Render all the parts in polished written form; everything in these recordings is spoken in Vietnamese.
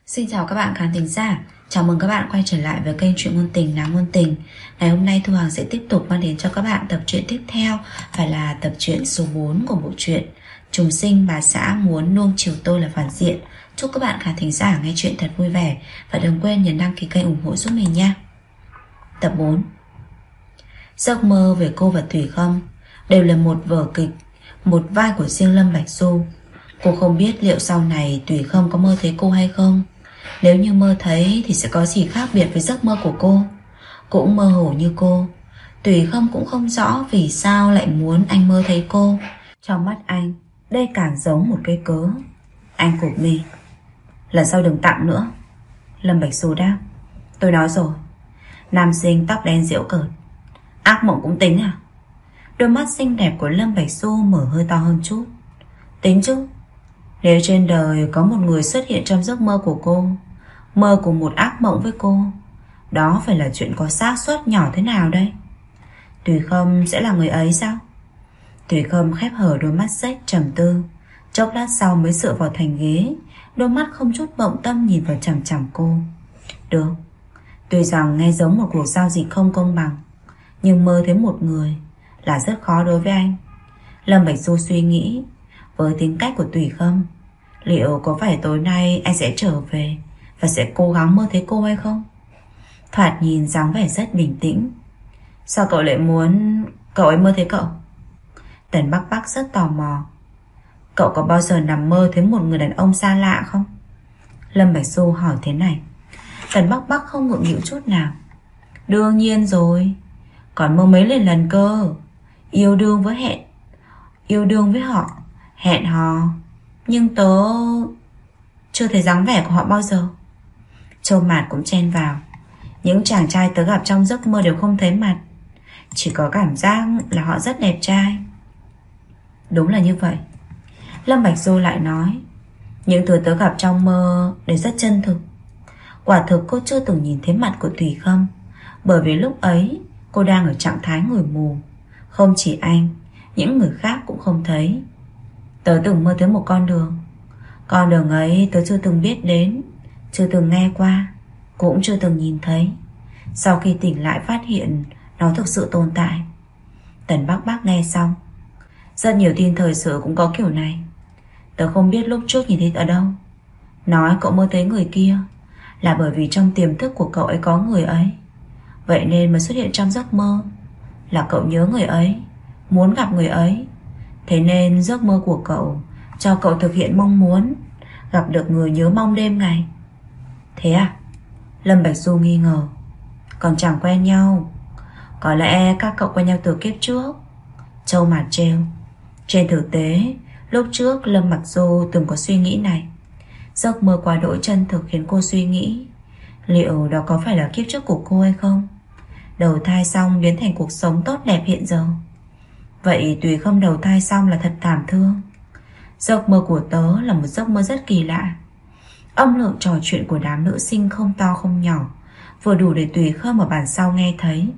Xin chào các bạn khán thính giả. Chào mừng các bạn quay trở lại với kênh Truyện Ngôn Tình Nàng Ngôn Tình. Ngày hôm nay Thu Hằng sẽ tiếp tục mang đến cho các bạn tập truyện tiếp theo, phải là tập truyện số 4 của bộ truyện Trùng Sinh Bà Xã Muốn Nuông Chiều Tôi Là Phản Diện. Chúc các bạn khán thính giả nghe chuyện thật vui vẻ và đừng quên nhấn đăng ký kênh ủng hộ giúp mình nha. Tập 4. Giấc mơ về cô và Thủy Khâm đều là một vở kịch, một vai của riêng Lâm Bạch Du. Cô không biết liệu sau này Thủy Khâm có mơ thấy cô hay không. Nếu như mơ thấy thì sẽ có gì khác biệt với giấc mơ của cô. Cũng mơ hồ như cô, Thủy Khâm cũng không rõ vì sao lại muốn anh mơ thấy cô. Trong mắt anh, đây càng giống một cái cớ. Anh cụp mi. Lần sau đừng tặng nữa. Lâm Bạch Du đáp. Tôi nói rồi. Nam sinh tóc đen giễu cợt. Ác mộng cũng tính à? Đôi mắt xinh đẹp của Lâm Bạch Du mở hơi to hơn chút. Tính chứ. Nếu trên đời có một người xuất hiện trong giấc mơ của cô, mơ cùng một ác mộng với cô, đó phải là chuyện có xác suất nhỏ thế nào đây? Thủy Khâm sẽ là người ấy sao? Thủy Khâm khép hở đôi mắt rách trầm tư. Chốc lát sau mới dựa vào thành ghế, đôi mắt không chút bận tâm nhìn vào chằm chằm cô. Được. Tuy rằng nghe giống một cuộc giao dịch không công bằng, nhưng mơ thấy một người là rất khó đối với anh. Lâm Bạch Du suy nghĩ, với tính cách của Thủy Khâm, liệu có phải tối nay anh sẽ trở về và sẽ cố gắng mơ thấy cô hay không? Thoạt nhìn dáng vẻ rất bình tĩnh. Sao cậu lại muốn cậu ấy mơ thấy cậu? Tần Bắc Bắc rất tò mò. Cậu có bao giờ nằm mơ thấy một người đàn ông xa lạ không? Lâm Bạch Du hỏi thế này. Tần Bắc Bắc không ngượng nghịu chút nào. Đương nhiên rồi. Còn mơ mấy lần cơ. Yêu đương với họ, hẹn hò. Nhưng tớ chưa thấy dáng vẻ của họ bao giờ. Châu Mạt cũng chen vào. Những chàng trai tớ gặp trong giấc mơ đều không thấy mặt, chỉ có cảm giác là họ rất đẹp trai. Đúng là như vậy. Lâm Bạch Du lại nói. Những thứ tớ gặp trong mơ đều rất chân thực. Quả thực cô chưa từng nhìn thấy mặt của Thủy Khâm, bởi vì lúc ấy cô đang ở trạng thái người mù. Không chỉ anh, những người khác cũng không thấy. Tớ từng mơ thấy một con đường. Con đường ấy tớ chưa từng biết đến, chưa từng nghe qua, cũng chưa từng nhìn thấy. Sau khi tỉnh lại phát hiện nó thực sự tồn tại. Tần Bắc Bắc nghe xong. Rất nhiều tin thời sự cũng có kiểu này. Tớ không biết lúc trước nhìn thấy ở đâu. Nói cậu mơ thấy người kia là bởi vì trong tiềm thức của cậu ấy có người ấy, vậy nên mới xuất hiện trong giấc mơ. Là cậu nhớ người ấy, muốn gặp người ấy, thế nên giấc mơ của cậu cho cậu thực hiện mong muốn gặp được người nhớ mong đêm ngày. Thế à? Lâm Bạch Du nghi ngờ. Còn chẳng quen nhau. Có lẽ các cậu quen nhau từ kiếp trước. Châu Mạt trêu. Trên thực tế, lúc trước Lâm Bạch Du từng có suy nghĩ này. Giấc mơ quá đỗi chân thực khiến cô suy nghĩ, liệu đó có phải là kiếp trước của cô hay không? Đầu thai xong biến thành cuộc sống tốt đẹp hiện giờ. Vậy Thủy Khâm đầu thai xong là thật thảm thương. Giấc mơ của tớ là một giấc mơ rất kỳ lạ. Âm lượng trò chuyện của đám nữ sinh không to không nhỏ, vừa đủ để Thủy Khâm ở bàn sau nghe thấy.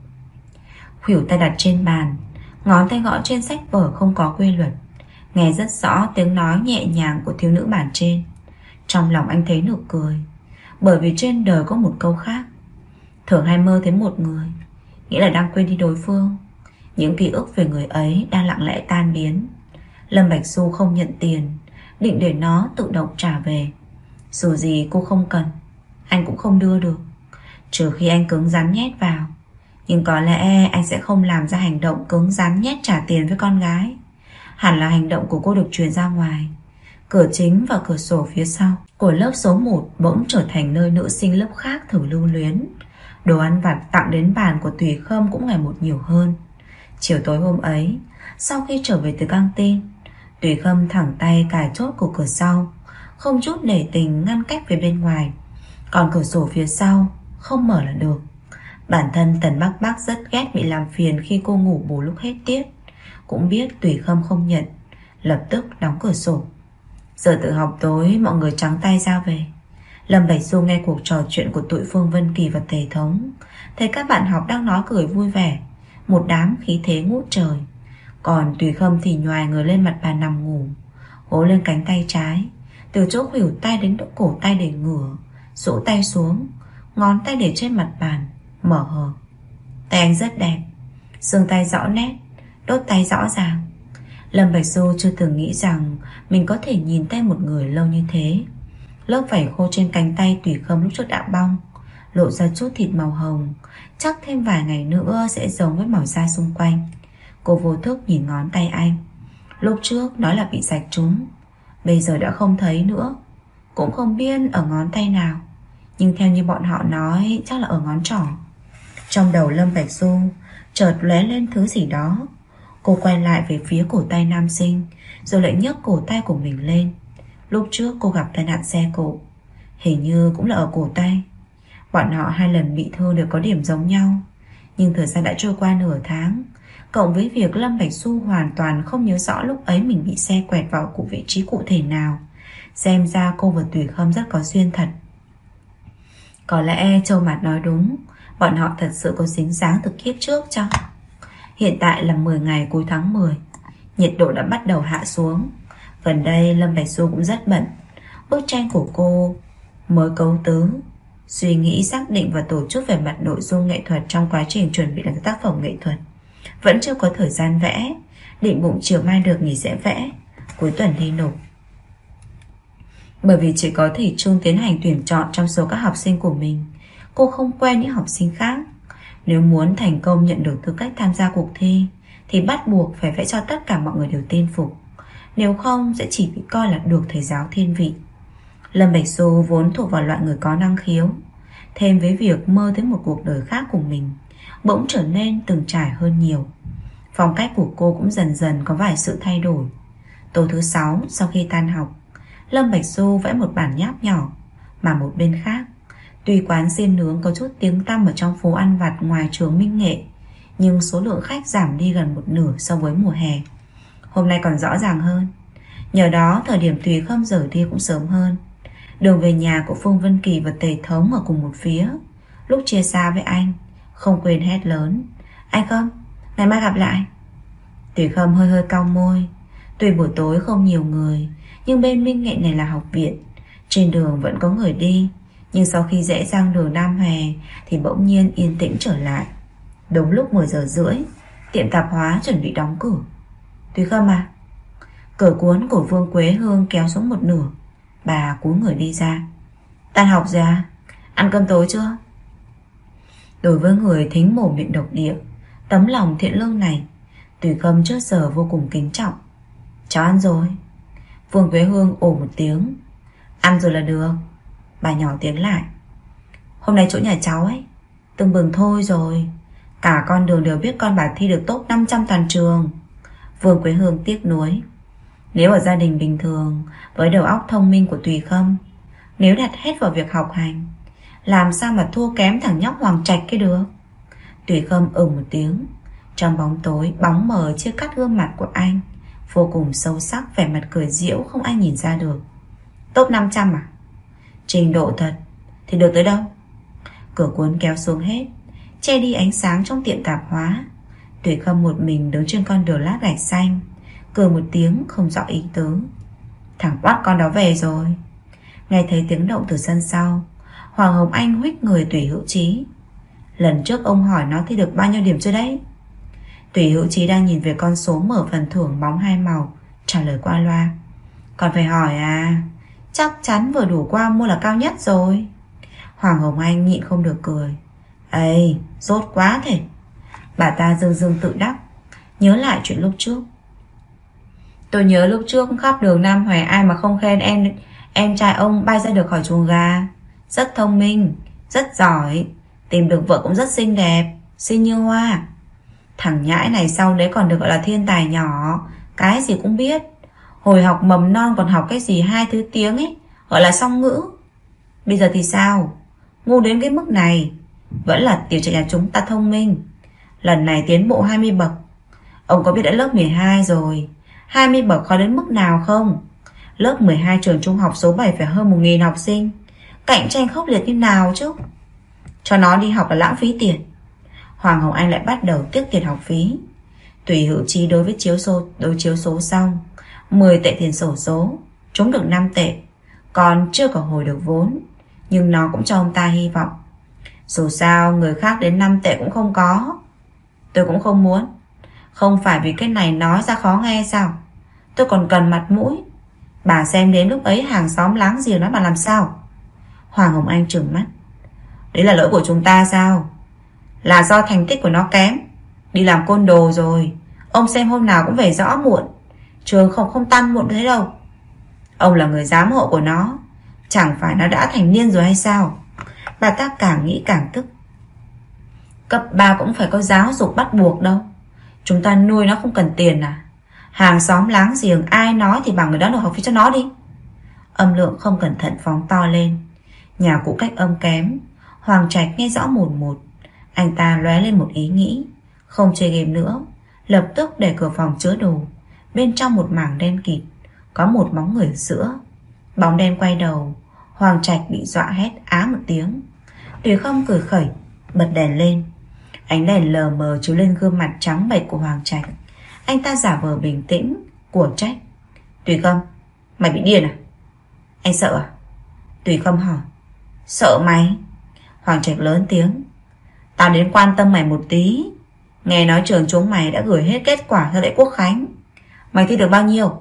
Khuỷu tay đặt trên bàn, ngón tay gõ trên sách vở không có quy luật, nghe rất rõ tiếng nói nhẹ nhàng của thiếu nữ bàn trên. Trong lòng anh thấy nụ cười, bởi vì trên đời có một câu khác. Thường hay mơ thấy một người, nghĩa là đang quên đi đối phương. Những ký ức về người ấy đang lặng lẽ tan biến. Lâm Bạch Du không nhận tiền, định để nó tự động trả về. Dù gì cô không cần, anh cũng không đưa được, trừ khi anh cứng rắn nhét vào. Nhưng có lẽ anh sẽ không làm ra hành động cứng rắn nhét trả tiền với con gái. Hẳn là hành động của cô được truyền ra ngoài. Cửa chính và cửa sổ phía sau của lớp số 1 bỗng trở thành nơi nữ sinh lớp khác thử lưu luyến. Đồ ăn vặt tặng đến bàn của Thủy Khâm cũng ngày một nhiều hơn. Chiều tối hôm ấy, sau khi trở về từ căng tin, Thủy Khâm thẳng tay cài chốt của cửa sau, không chút nể tình ngăn cách về bên ngoài. Còn cửa sổ phía sau không mở là được. Bản thân Tần Bắc Bắc rất ghét bị làm phiền khi cô ngủ bù lúc hết tiết. Cũng biết Thủy Khâm không nhận, lập tức đóng cửa sổ. Giờ tự học tối mọi người trắng tay ra về. Lâm Bạch Du nghe cuộc trò chuyện của tụi Phương Vân Kỳ và Tề Thống, thấy các bạn học đang nói cười vui vẻ, một đám khí thế ngút trời. Còn Thủy Khâm thì nhoài người lên mặt bàn nằm ngủ, gối lên cánh tay trái, từ chỗ khuỷu tay đến cổ tay để ngửa, rũ tay xuống, ngón tay để trên mặt bàn, mở hờ. Tay anh rất đẹp, xương tay rõ nét, đốt tay rõ ràng. Lâm Bạch Du chưa từng nghĩ rằng mình có thể nhìn tay một người lâu như thế. Lớp vảy khô trên cánh tay Tùy Khâm lúc trước đã bong, lộ ra chút thịt màu hồng, chắc thêm vài ngày nữa sẽ giống với màu da xung quanh. Cô vô thức nhìn ngón tay anh. Lúc trước nói là bị rạch trúng, bây giờ đã không thấy nữa. Cũng không biết ở ngón tay nào, nhưng theo như bọn họ nói chắc là ở ngón trỏ. Trong đầu Lâm Bạch Du chợt lóe lên thứ gì đó. Cô quay lại về phía cổ tay nam sinh, rồi lại nhấc cổ tay của mình lên. Lúc trước cô gặp tai nạn xe cộ, hình như cũng là ở cổ tay. Bọn họ 2 lần bị thương đều có điểm giống nhau. Nhưng thời gian đã trôi qua nửa tháng, cộng với việc Lâm Bạch Du hoàn toàn không nhớ rõ lúc ấy mình bị xe quẹt vào vị trí cụ thể nào, xem ra cô và Tùy Khâm rất có duyên thật. Có lẽ Châu Mạt nói đúng, bọn họ thật sự có dính dáng từ kiếp trước chăng? Hiện tại là 10 ngày cuối tháng 10, nhiệt độ đã bắt đầu hạ xuống. Gần đây Lâm Bạch Du cũng rất bận. Bức tranh của cô mới cấu tứ, suy nghĩ xác định và tổ chức về mặt nội dung nghệ thuật trong quá trình chuẩn bị làm tác phẩm nghệ thuật. Vẫn chưa có thời gian vẽ, định bụng chiều mai được nghỉ sẽ vẽ, cuối tuần đi nộp. Bởi vì chỉ có Thủy Chung tiến hành tuyển chọn trong số các học sinh của mình, cô không quen những học sinh khác. Nếu muốn thành công nhận được tư cách tham gia cuộc thi thì bắt buộc phải vẽ cho tất cả mọi người đều tin phục, nếu không sẽ chỉ bị coi là được thầy giáo thiên vị. Lâm Bạch Du vốn thuộc vào loại người có năng khiếu, thêm với việc mơ tới một cuộc đời khác của mình, bỗng trở nên từng trải hơn nhiều. Phong cách của cô cũng dần dần có vài sự thay đổi. Tối thứ 6 sau khi tan học, Lâm Bạch Du vẽ một bản nháp nhỏ, mà một bên khác, tuy quán xiên nướng có chút tiếng tăm ở trong phố ăn vặt ngoài trường Minh Nghệ, nhưng số lượng khách giảm đi gần một nửa so với mùa hè. Hôm nay còn rõ ràng hơn. Nhờ đó thời điểm Tùy Khâm rời đi cũng sớm hơn. Đường về nhà của Phương Vân Kỳ và Tề Thống ở cùng một phía. Lúc chia xa với anh, không quên hét lớn: "Anh Khâm, ngày mai gặp lại." Tùy Khâm hơi hơi cau môi. Tuy buổi tối không nhiều người, nhưng bên Minh Nghệ này là học viện, trên đường vẫn có người đi. Nhưng sau khi rẽ sang đường Nam Hòe thì bỗng nhiên yên tĩnh trở lại. Đúng lúc 10 giờ rưỡi, tiệm tạp hóa chuẩn bị đóng cửa. "Tùy Khâm à?" Cửa cuốn của Vương Quế Hương kéo xuống một nửa. Bà cúi người đi ra. "Tan học rồi à? Ăn cơm tối chưa?" Đối với người thính mồm miệng độc địa, tấm lòng thiện lương này, Tùy Khâm trước giờ vô cùng kính trọng. "Cháu ăn rồi." Vương Quế Hương ồ một tiếng. "Ăn rồi là được." Bà nhỏ tiếng lại. "Hôm nay chỗ nhà cháu ấy tưng bừng thôi rồi. Cả con đường đều biết con bà thi được top 500 toàn trường." Vương Quế Hương tiếc nuối. Nếu ở gia đình bình thường, với đầu óc thông minh của Tùy Khâm, nếu đặt hết vào việc học hành, làm sao mà thua kém thằng nhóc Hoàng Trạch kia được. Tùy Khâm một tiếng. Trong bóng tối, bóng mờ chia cắt gương mặt của anh, vô cùng sâu sắc, vẻ mặt cười giễu không ai nhìn ra được. "Top 500 à? Trình độ thật thì được tới đâu?" Cửa cuốn kéo xuống hết, che đi ánh sáng trong tiệm tạp hóa. Tùy Khâm một mình đứng trên con đường lát gạch xanh, cười một tiếng không rõ ý tứ. Thằng quát con đó về rồi. Nghe thấy tiếng động từ sân sau, Hoàng Hồng Anh huých người Tùy Hữu Chí. "Lần trước ông hỏi nó thi được bao nhiêu điểm chưa đấy?" Tùy Hữu Chí đang nhìn về con số mở phần thưởng bóng 2 màu, trả lời qua loa: "Còn phải hỏi à? Chắc chắn vừa đủ qua mua là cao nhất rồi." Hoàng Hồng Anh nhịn không được cười. "Ây, rốt quá thế." Bà ta dương dương tự đắc, nhớ lại chuyện lúc trước. "Tôi nhớ lúc trước khắp đường Nam Hoài ai mà không khen em trai ông bay ra được khỏi chuồng gà. Rất thông minh, rất giỏi, tìm được vợ cũng rất xinh đẹp, xinh như hoa. Thằng nhãi này sau đấy còn được gọi là thiên tài nhỏ, cái gì cũng biết. Hồi học mầm non còn học cái gì 2 thứ tiếng ấy, gọi là song ngữ. Bây giờ thì sao? Ngu đến cái mức này. Vẫn là tiểu trẻ nhà chúng ta thông minh. Lần này tiến bộ 20 bậc. Ông có biết đã lớp 12 rồi, 20 bậc khó đến mức nào không? Lớp 12 trường trung học số 7 phải hơn 1.000 học sinh, cạnh tranh khốc liệt như nào chứ? Cho nó đi học là lãng phí tiền." Hoàng Hồng Anh lại bắt đầu tiếc tiền học phí. Tùy Hữu Chí đối chiếu số xong, 10 tệ tiền xổ số, trúng được 5 tệ. Con chưa có hồi được vốn, nhưng nó cũng cho ông ta hy vọng. Dù sao người khác đến 5 tệ cũng không có. Tôi cũng không muốn. Không phải vì cái này nói ra khó nghe sao? Tôi còn cần mặt mũi. Bà xem đến lúc ấy hàng xóm láng giềng nói bà làm sao? Hoàng Hồng Anh trừng mắt. Đấy là lỗi của chúng ta sao? Là do thành tích của nó kém, đi làm côn đồ rồi. Ông xem hôm nào cũng về rõ muộn. Trường không tan muộn thế đâu. Ông là người giám hộ của nó, chẳng phải nó đã thành niên rồi hay sao? Bà ta càng nghĩ càng tức. Cấp 3 cũng phải có giáo dục bắt buộc đâu. Chúng ta nuôi nó không cần tiền à? Hàng xóm láng giềng ai nói thì bằng người đó nộp học phí cho nó đi. Âm lượng không cẩn thận phóng to lên. Nhà cũ cách âm kém, Hoàng Trạch nghe rõ mồn một. Anh ta lóe lên một ý nghĩ, không chơi game nữa, lập tức để cửa phòng chứa đồ. Bên trong một mảng đen kịt, có một bóng người ở giữa. Bóng đen quay đầu, Hoàng Trạch bị dọa hét á một tiếng. Tùy Không cười khẩy, bật đèn lên. Ánh đèn lờ mờ chiếu lên gương mặt trắng bệch của Hoàng Trạch. Anh ta giả vờ bình tĩnh, của trách. Tùy Không, mày bị điên à? Anh sợ à? Tùy Không hỏi. Sợ mày? Hoàng Trạch lớn tiếng. Tao đến quan tâm mày một tí. Nghe nói trường chúng mày đã gửi hết kết quả cho lễ Quốc Khánh. Mày thi được bao nhiêu?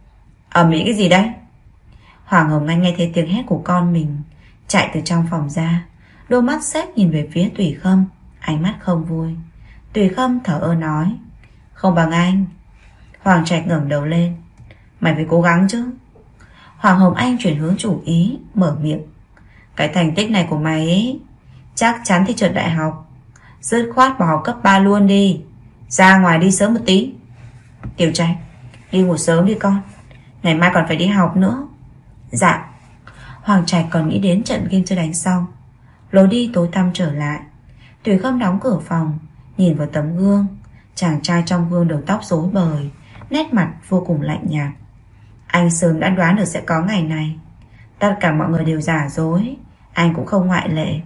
Ầm ĩ cái gì đấy? Hoàng Hồng Anh nghe thấy tiếng hét của con mình, chạy từ trong phòng ra. Đôi mắt xếp nhìn về phía Tùy Khâm, ánh mắt không vui. Tùy Khâm thở ơ nói. Không bằng anh. Hoàng Trạch ngẩng đầu lên. Mày phải cố gắng chứ. Hoàng Hồng Anh chuyển hướng chủ ý, mở miệng. Cái thành tích này của mày ấy, chắc chắn thi trượt đại học. Dứt khoát bỏ học cấp 3 luôn đi. Ra ngoài đi sớm một tí. Tiểu Trạch, đi ngủ sớm đi con, ngày mai còn phải đi học nữa. Dạ. Hoàng Trạch còn nghĩ đến trận game chưa đánh xong. Lối đi tối tăm trở lại. Tùy Khâm đóng cửa phòng, nhìn vào tấm gương. Chàng trai trong gương đầu tóc rối bời, nét mặt vô cùng lạnh nhạt. Anh sớm đã đoán được sẽ có ngày này. Tất cả mọi người đều giả dối, anh cũng không ngoại lệ.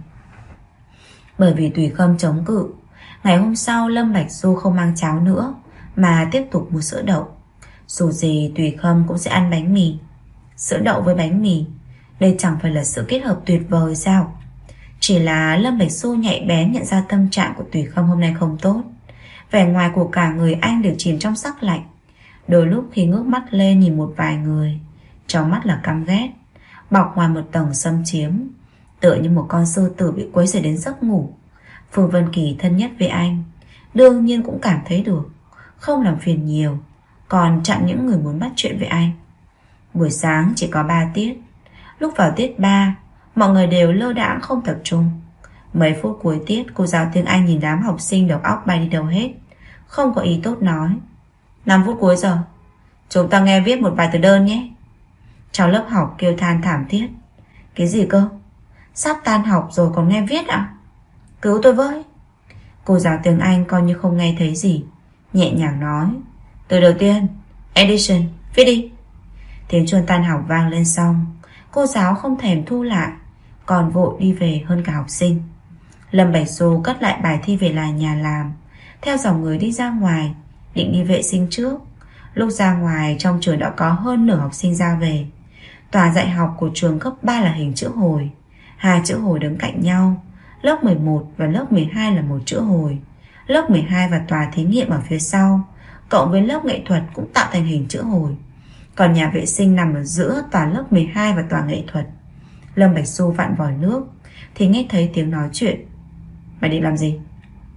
Bởi vì Tùy Khâm chống cự, ngày hôm sau Lâm Bạch Du không mang cháo nữa, mà tiếp tục mua sữa đậu. Dù gì Tùy Khâm cũng sẽ ăn bánh mì. Sữa đậu với bánh mì, đây chẳng phải là sự kết hợp tuyệt vời sao? Chỉ là Lâm Bạch Du nhạy bén nhận ra tâm trạng của Tùy Khâm hôm nay không tốt. Vẻ ngoài của cả người anh đều chìm trong sắc lạnh. Đôi lúc khi ngước mắt lên nhìn một vài người, trong mắt là căm ghét, bọc ngoài một tầng xâm chiếm, tựa như một con sư tử bị quấy rầy đến giấc ngủ. Phương Vân Kỳ thân nhất với anh, đương nhiên cũng cảm thấy được, không làm phiền nhiều, còn chặn những người muốn bắt chuyện với anh. Buổi sáng chỉ có 3 tiết. Lúc vào tiết 3, mọi người đều lơ đãng không tập trung. Mấy phút cuối tiết, cô giáo tiếng Anh nhìn đám học sinh đầu óc bay đi đâu hết, không có ý tốt nói. 5 phút cuối giờ, chúng ta nghe viết một vài từ đơn nhé. Trong lớp học kêu than thảm thiết. Cái gì cơ? Sắp tan học rồi còn nghe viết à? Cứu tôi với. Cô giáo tiếng Anh coi như không nghe thấy gì, nhẹ nhàng nói. Từ đầu tiên, edition, viết đi. Tiếng chuông tan học vang lên xong, cô giáo không thèm thu lại, còn vội đi về hơn cả học sinh. Lâm Bạch Du cất lại bài thi về lại nhà làm, theo dòng người đi ra ngoài, định đi vệ sinh trước. Lúc ra ngoài, trong trường đã có hơn nửa học sinh ra về. Tòa dạy học của trường cấp 3 là hình chữ hồi, 2 chữ hồi đứng cạnh nhau. Lớp 11 và lớp 12 là một chữ hồi. Lớp 12 và tòa thí nghiệm ở phía sau, cộng với lớp nghệ thuật cũng tạo thành hình chữ hồi. Còn nhà vệ sinh nằm ở giữa tòa lớp 12 và tòa nghệ thuật. Lâm Bạch Du vặn vòi nước thì nghe thấy tiếng nói chuyện. Mày định làm gì?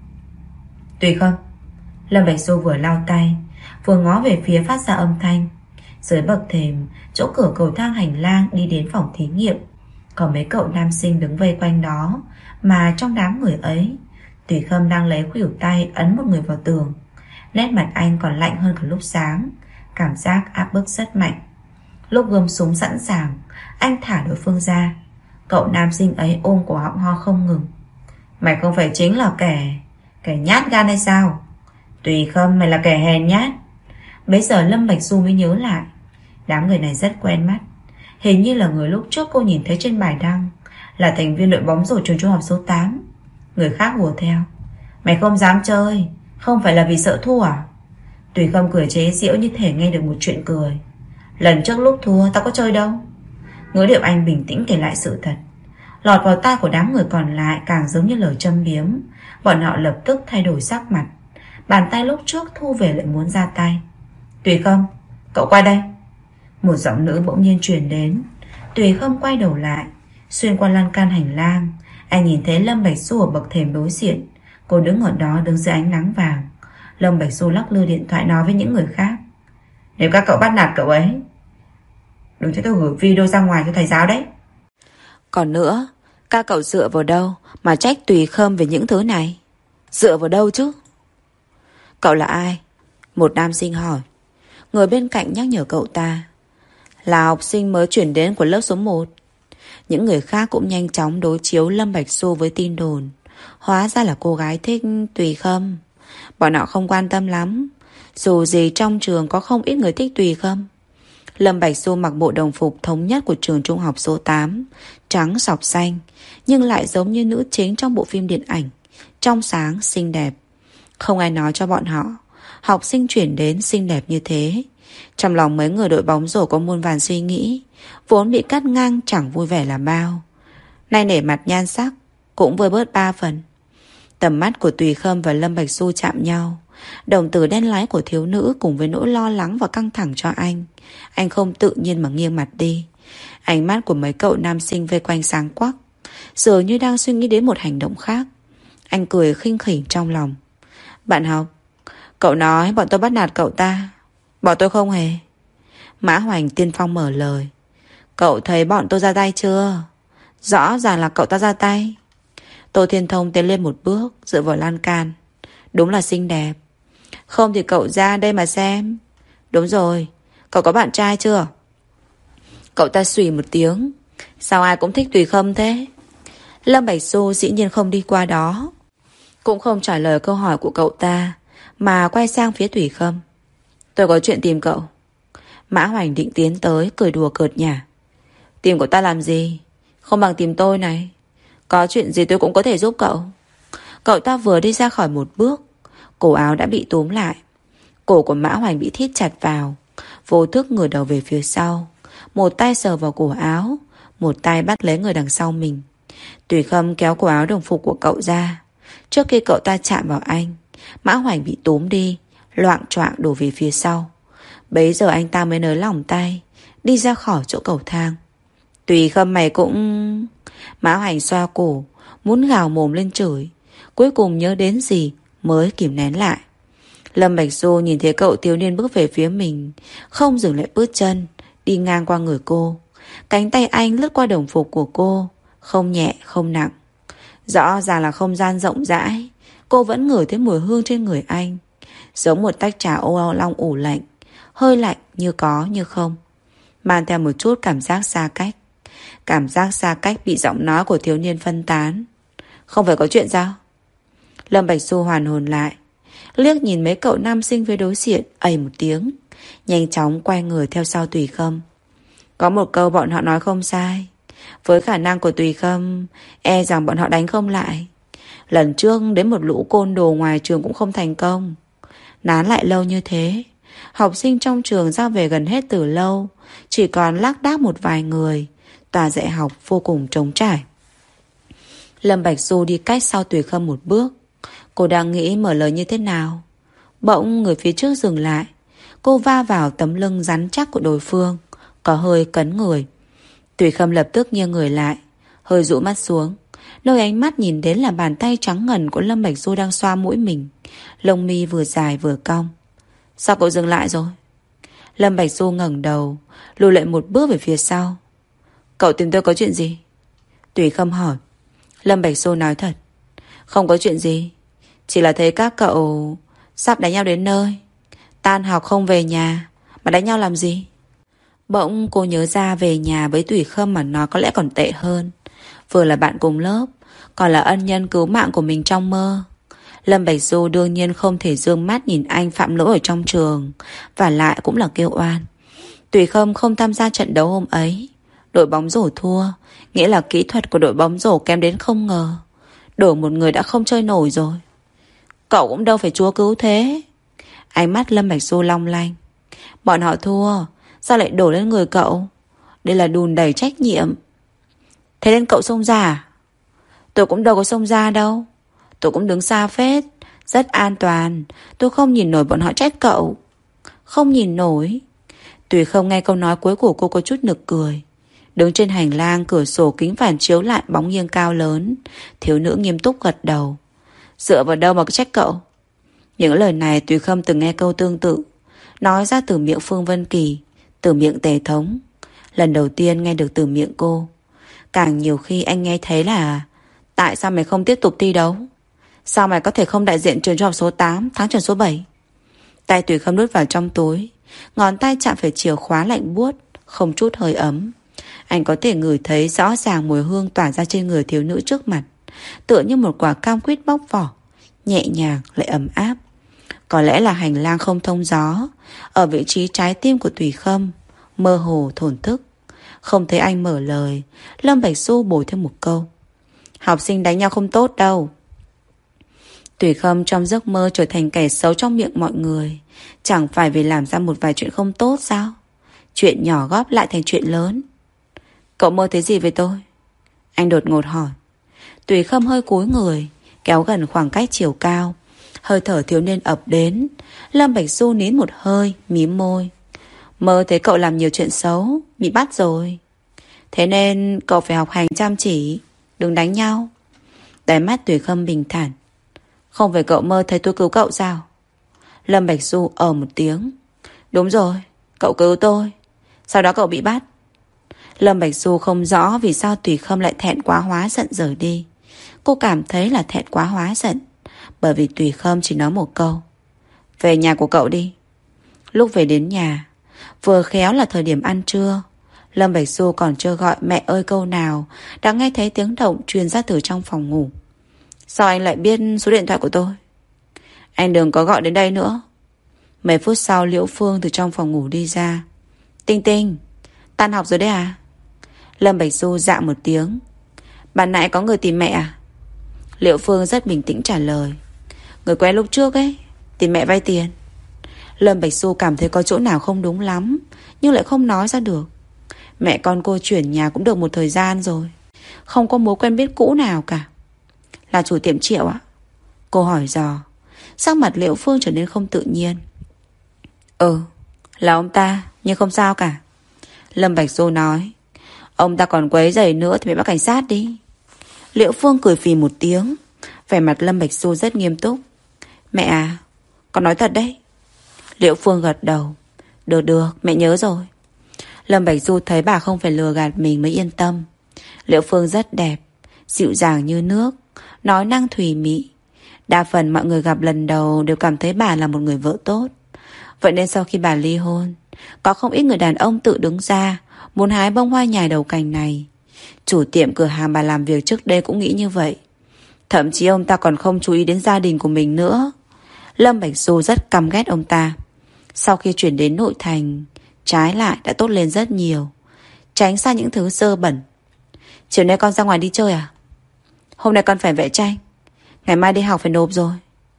Tùy Không. Lâm Bạch Du vừa lau tay, vừa ngó về phía phát ra âm thanh. Dưới bậc thềm, chỗ cửa cầu thang hành lang đi đến phòng thí nghiệm, có mấy cậu nam sinh đứng vây quanh đó. Mà trong đám người ấy, Tùy Khâm đang lấy khuỷu tay ấn một người vào tường. Nét mặt anh còn lạnh hơn cả lúc sáng, cảm giác áp bức rất mạnh. Lúc gươm súng sẵn sàng, anh thả đối phương ra. Cậu nam sinh ấy ôm cổ họng ho không ngừng. Mày không phải chính là kẻ nhát gan hay sao? Tùy Khâm, mày là kẻ hèn nhát. Bấy giờ Lâm Bạch Du mới nhớ lại, đám người này rất quen mắt. Hình như là người lúc trước cô nhìn thấy trên bài đăng, là thành viên đội bóng rổ trường trung học số 8. Người khác hùa theo. Mày không dám chơi, không phải là vì sợ thua à? Tùy Khâm cười chế giễu như thể nghe được một chuyện cười. Lần trước lúc thua tao có chơi đâu. Ngữ điệu anh bình tĩnh kể lại sự thật. Lọt vào tai của đám người còn lại càng giống như lời châm biếm. Bọn họ lập tức thay đổi sắc mặt. Bàn tay lúc trước thu về lại muốn ra tay. Tùy Khâm, cậu qua đây. Một giọng nữ bỗng nhiên truyền đến. Tùy Khâm quay đầu lại. Xuyên qua lan can hành lang, anh nhìn thấy Lâm Bạch Du ở bậc thềm đối diện. Cô đứng ở đó, đứng dưới ánh nắng vàng. Lâm Bạch Du lắc lư điện thoại nói với những người khác: nếu các cậu bắt nạt cậu ấy, đừng cho tôi gửi video ra ngoài cho thầy giáo đấy. Còn nữa, các cậu dựa vào đâu mà trách Tùy Khâm về những thứ này? Dựa vào đâu chứ? Cậu là ai? Một nam sinh hỏi. Người bên cạnh nhắc nhở cậu ta: là học sinh mới chuyển đến của lớp số 1. Những người khác cũng nhanh chóng đối chiếu Lâm Bạch Du với tin đồn. Hóa ra là cô gái thích Tùy Khâm. Bọn họ không quan tâm lắm. Dù gì trong trường có không ít người thích Tùy Khâm. Lâm Bạch Du mặc bộ đồng phục thống nhất của trường trung học số 8, trắng sọc xanh, nhưng lại giống như nữ chính trong bộ phim điện ảnh, trong sáng, xinh đẹp. Không ai nói cho bọn họ học sinh chuyển đến xinh đẹp như thế. Trong lòng mấy người đội bóng rổ có muôn vàn suy nghĩ, vốn bị cắt ngang chẳng vui vẻ là bao. Nay nể mặt nhan sắc cũng vơi bớt 3 phần. Tầm mắt của Tùy Khâm và Lâm Bạch Du chạm nhau. Đồng tử đen láy của thiếu nữ cùng với nỗi lo lắng và căng thẳng cho anh không tự nhiên mà nghiêng mặt đi. Ánh mắt của mấy cậu nam sinh vây quanh sáng quắc, dường như đang suy nghĩ đến một hành động khác. Anh cười khinh khỉnh trong lòng. Bạn học, cậu nói bọn tôi bắt nạt cậu ta. Bọn tôi không hề. Mã Hoành tiên phong mở lời. Cậu thấy bọn tôi ra tay chưa? Rõ ràng là cậu ta ra tay. Tô Thiên Thông tiến lên một bước, dựa vào lan can. Đúng là xinh đẹp. Không thì cậu ra đây mà xem. Đúng rồi, cậu có bạn trai chưa? Cậu ta xùy một tiếng. Sao ai cũng thích Tùy Khâm thế? Lâm Bạch Du dĩ nhiên không đi qua đó, cũng không trả lời câu hỏi của cậu ta, mà quay sang phía Tùy Khâm. Tôi có chuyện tìm cậu. Mã Hoành định tiến tới, cười đùa cợt nhả. Tìm cậu ta làm gì? Không bằng tìm tôi này. Có chuyện gì tôi cũng có thể giúp cậu. Cậu ta vừa đi ra khỏi một bước, cổ áo đã bị túm lại. Cổ của Mã Hoành bị thít chặt vào. Vô thức ngửa đầu về phía sau. Một tay sờ vào cổ áo, một tay bắt lấy người đằng sau mình. Tùy Khâm kéo cổ áo đồng phục của cậu ra. Trước khi cậu ta chạm vào anh, Mã Hoành bị túm đi, loạng choạng đổ về phía sau. Bấy giờ anh ta mới nới lỏng tay, đi ra khỏi chỗ cầu thang. Tùy Khâm mày cũng... Mã Hoành xoa cổ, muốn gào mồm lên chửi. Cuối cùng nhớ đến gì mới kìm nén lại. Lâm Bạch Du nhìn thấy cậu thiếu niên bước về phía mình, không dừng lại bước chân, đi ngang qua người cô. Cánh tay anh lướt qua đồng phục của cô, không nhẹ không nặng. Rõ ràng là không gian rộng rãi. Cô vẫn ngửi thấy mùi hương trên người anh, giống một tách trà ô long ủ lạnh, hơi lạnh như có như không, mang theo một chút cảm giác xa cách. Cảm giác xa cách bị giọng nói của thiếu niên phân tán. Không phải có chuyện sao? Lâm Bạch Du hoàn hồn lại, liếc nhìn mấy cậu nam sinh phía đối diện, ầy một tiếng, nhanh chóng quay người theo sau Tùy Khâm. Có một câu bọn họ nói không sai. Với khả năng của Tùy Khâm, e rằng bọn họ đánh không lại. Lần trước đến một lũ côn đồ ngoài trường cũng không thành công. Nán lại lâu như thế, học sinh trong trường ra về gần hết từ lâu, chỉ còn lác đác một vài người. Tòa dạy học vô cùng trống trải. Lâm Bạch Du đi cách sau Tùy Khâm một bước. Cô đang nghĩ mở lời như thế nào. Bỗng người phía trước dừng lại. Cô va vào tấm lưng rắn chắc của đối phương, có hơi cấn người. Tùy Khâm lập tức nghiêng người lại, hơi dụ mắt xuống. Nơi ánh mắt nhìn đến là bàn tay trắng ngần của Lâm Bạch Du đang xoa mũi mình. Lông mi vừa dài vừa cong. Sao cậu dừng lại rồi? Lâm Bạch Du ngẩng đầu, lùi lại một bước về phía sau. Cậu tìm tôi có chuyện gì? Tùy Khâm hỏi. Lâm Bạch Du nói thật. Không có chuyện gì, chỉ là thấy các cậu sắp đánh nhau đến nơi. Tan học không về nhà mà đánh nhau làm gì? Bỗng cô nhớ ra về nhà với Tùy Khâm mà nói có lẽ còn tệ hơn. Vừa là bạn cùng lớp, còn là ân nhân cứu mạng của mình trong mơ. Lâm Bạch Du đương nhiên không thể dương mắt nhìn anh phạm lỗi ở trong trường, và lại cũng là kêu oan. Tùy Khâm không tham gia trận đấu hôm ấy. Đội bóng rổ thua, nghĩa là kỹ thuật của đội bóng rổ kém đến không ngờ. Đổi một người đã không chơi nổi rồi. Cậu cũng đâu phải chúa cứu thế. Ánh mắt Lâm Bạch Du long lanh. Bọn họ thua, sao lại đổ lên người cậu? đây là đùn đẩy trách nhiệm. Thế nên cậu xông ra à? Tôi cũng đâu có xông ra đâu. Tôi cũng đứng xa phết, rất an toàn. Tôi không nhìn nổi bọn họ trách cậu. Không nhìn nổi. Tùy Không nghe câu nói cuối của cô có chút nực cười. Đứng trên hành lang, cửa sổ kính phản chiếu lại bóng nghiêng cao lớn. Thiếu nữ nghiêm túc gật đầu. Dựa vào đâu mà trách cậu? Những lời này Tùy Không từng nghe câu tương tự, nói ra từ miệng Phương Vân Kỳ, từ miệng Tề Thống. Lần đầu tiên nghe được từ miệng cô. Càng nhiều khi anh nghe thấy là: tại sao mày không tiếp tục thi đấu? Sao mày có thể không đại diện trường trung học số 8 thắng trường số 7? Tay Tùy Không đút vào trong túi, ngón tay chạm phải chìa khóa lạnh buốt, không chút hơi ấm. Anh có thể ngửi thấy rõ ràng mùi hương tỏa ra trên người thiếu nữ trước mặt, tựa như một quả cam quýt bóc vỏ, nhẹ nhàng lại ấm áp. Có lẽ là hành lang không thông gió. Ở vị trí trái tim của Tùy Không mơ hồ thổn thức. Không thấy anh mở lời, Lâm Bạch Du bổ thêm một câu: học sinh đánh nhau không tốt đâu. Tùy Không trong giấc mơ trở thành kẻ xấu trong miệng mọi người, chẳng phải vì làm ra một vài chuyện không tốt sao? Chuyện nhỏ góp lại thành chuyện lớn. Cậu mơ thấy gì về tôi? Anh đột ngột hỏi. Tùy Không hơi cúi người, kéo gần khoảng cách chiều cao. Hơi thở thiếu niên ập đến. Lâm Bạch Du nín một hơi, mím môi. Mơ thấy cậu làm nhiều chuyện xấu, bị bắt rồi. Thế nên cậu phải học hành chăm chỉ, đừng đánh nhau. Đáy mắt Tùy Không bình thản. Không phải cậu mơ thấy tôi cứu cậu sao? Lâm Bạch Du một tiếng. Đúng rồi, cậu cứu tôi, sau đó cậu bị bắt. Lâm Bạch Du không rõ vì sao Tùy Không lại thẹn quá hóa giận rời đi. Cô cảm thấy là thẹn quá hóa giận, bởi vì Tùy Không chỉ nói một câu: về nhà của cậu đi. Lúc về đến nhà, vừa khéo là thời điểm ăn trưa. Lâm Bạch Du còn chưa gọi mẹ ơi câu nào, đã nghe thấy tiếng động truyền ra từ trong phòng ngủ. Sao anh lại biết số điện thoại của tôi? Anh đừng có gọi đến đây nữa. Mấy phút sau Liễu Phương từ trong phòng ngủ đi ra. Tinh Tinh, tan học rồi đấy à? Lâm Bạch Du dạ một tiếng. Bạn nãy có người tìm mẹ à? Liễu Phương rất bình tĩnh trả lời. Người quen lúc trước ấy, tìm mẹ vay tiền. Lâm Bạch Du cảm thấy có chỗ nào không đúng lắm, nhưng lại không nói ra được. Mẹ con cô chuyển nhà cũng được một thời gian rồi, không có mối quen biết cũ nào cả. Là chủ tiệm Triệu ạ? Cô hỏi dò. Sắc mặt Liễu Phương trở nên không tự nhiên. Là ông ta, nhưng không sao cả. Lâm Bạch Du nói. Ông ta còn quấy rầy nữa thì mày báo cảnh sát đi. Liễu Phương cười phì một tiếng. Vẻ mặt Lâm Bạch Du rất nghiêm túc. Mẹ à, con nói thật đấy. Liễu Phương gật đầu. Được, mẹ nhớ rồi. Lâm Bạch Du thấy bà không phải lừa gạt mình mới yên tâm. Liễu Phương rất đẹp, dịu dàng như nước, nói năng thùy mị. Đa phần mọi người gặp lần đầu đều cảm thấy bà là một người vợ tốt. Vậy nên sau khi bà ly hôn, có không ít người đàn ông tự đứng ra muốn hái bông hoa nhài đầu cành này. Chủ tiệm cửa hàng bà làm việc trước đây cũng nghĩ như vậy. Thậm chí ông ta còn không chú ý đến gia đình của mình nữa. Lâm Bạch Du rất căm ghét ông ta. Sau khi chuyển đến nội thành, trái lại đã tốt lên rất nhiều, tránh xa những thứ dơ bẩn. Chiều nay con ra ngoài đi chơi à? Hôm nay con phải vẽ tranh, ngày mai đi học phải nộp rồi.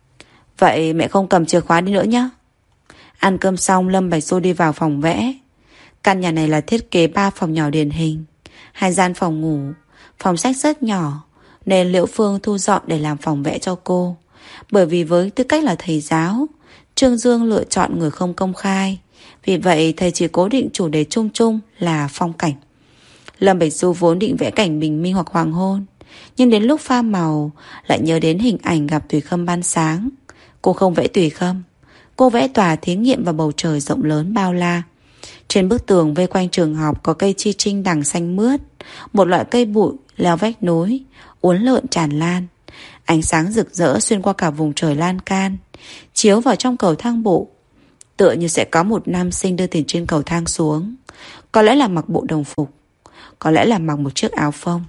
Vậy mẹ không cầm chìa khóa đi nữa nhé. Ăn cơm xong Lâm Bạch Du đi vào phòng vẽ. Căn nhà này là thiết kế 3 phòng nhỏ điển hình, 2 gian phòng ngủ, phòng sách rất nhỏ, nên Liễu Phương thu dọn để làm phòng vẽ cho cô. Bởi vì với tư cách là thầy giáo, Trương Dương lựa chọn người không công khai. Vì vậy thầy chỉ cố định chủ đề chung chung là phong cảnh. Lâm Bạch Du vốn định vẽ cảnh bình minh hoặc hoàng hôn, nhưng đến lúc pha màu lại nhớ đến hình ảnh gặp Tùy Khâm ban sáng. Cô không vẽ Tùy Khâm, cô vẽ tòa thí nghiệm và bầu trời rộng lớn bao la. Trên bức tường vây quanh trường học có cây chi trinh đằng xanh mướt, một loại cây bụi leo vách núi, uốn lượn tràn lan. Ánh sáng rực rỡ xuyên qua cả vùng trời lan can, chiếu vào trong cầu thang bộ. Tựa như sẽ có một nam sinh đưa tiền trên cầu thang xuống. Có lẽ là mặc bộ đồng phục, có lẽ là mặc một chiếc áo phông.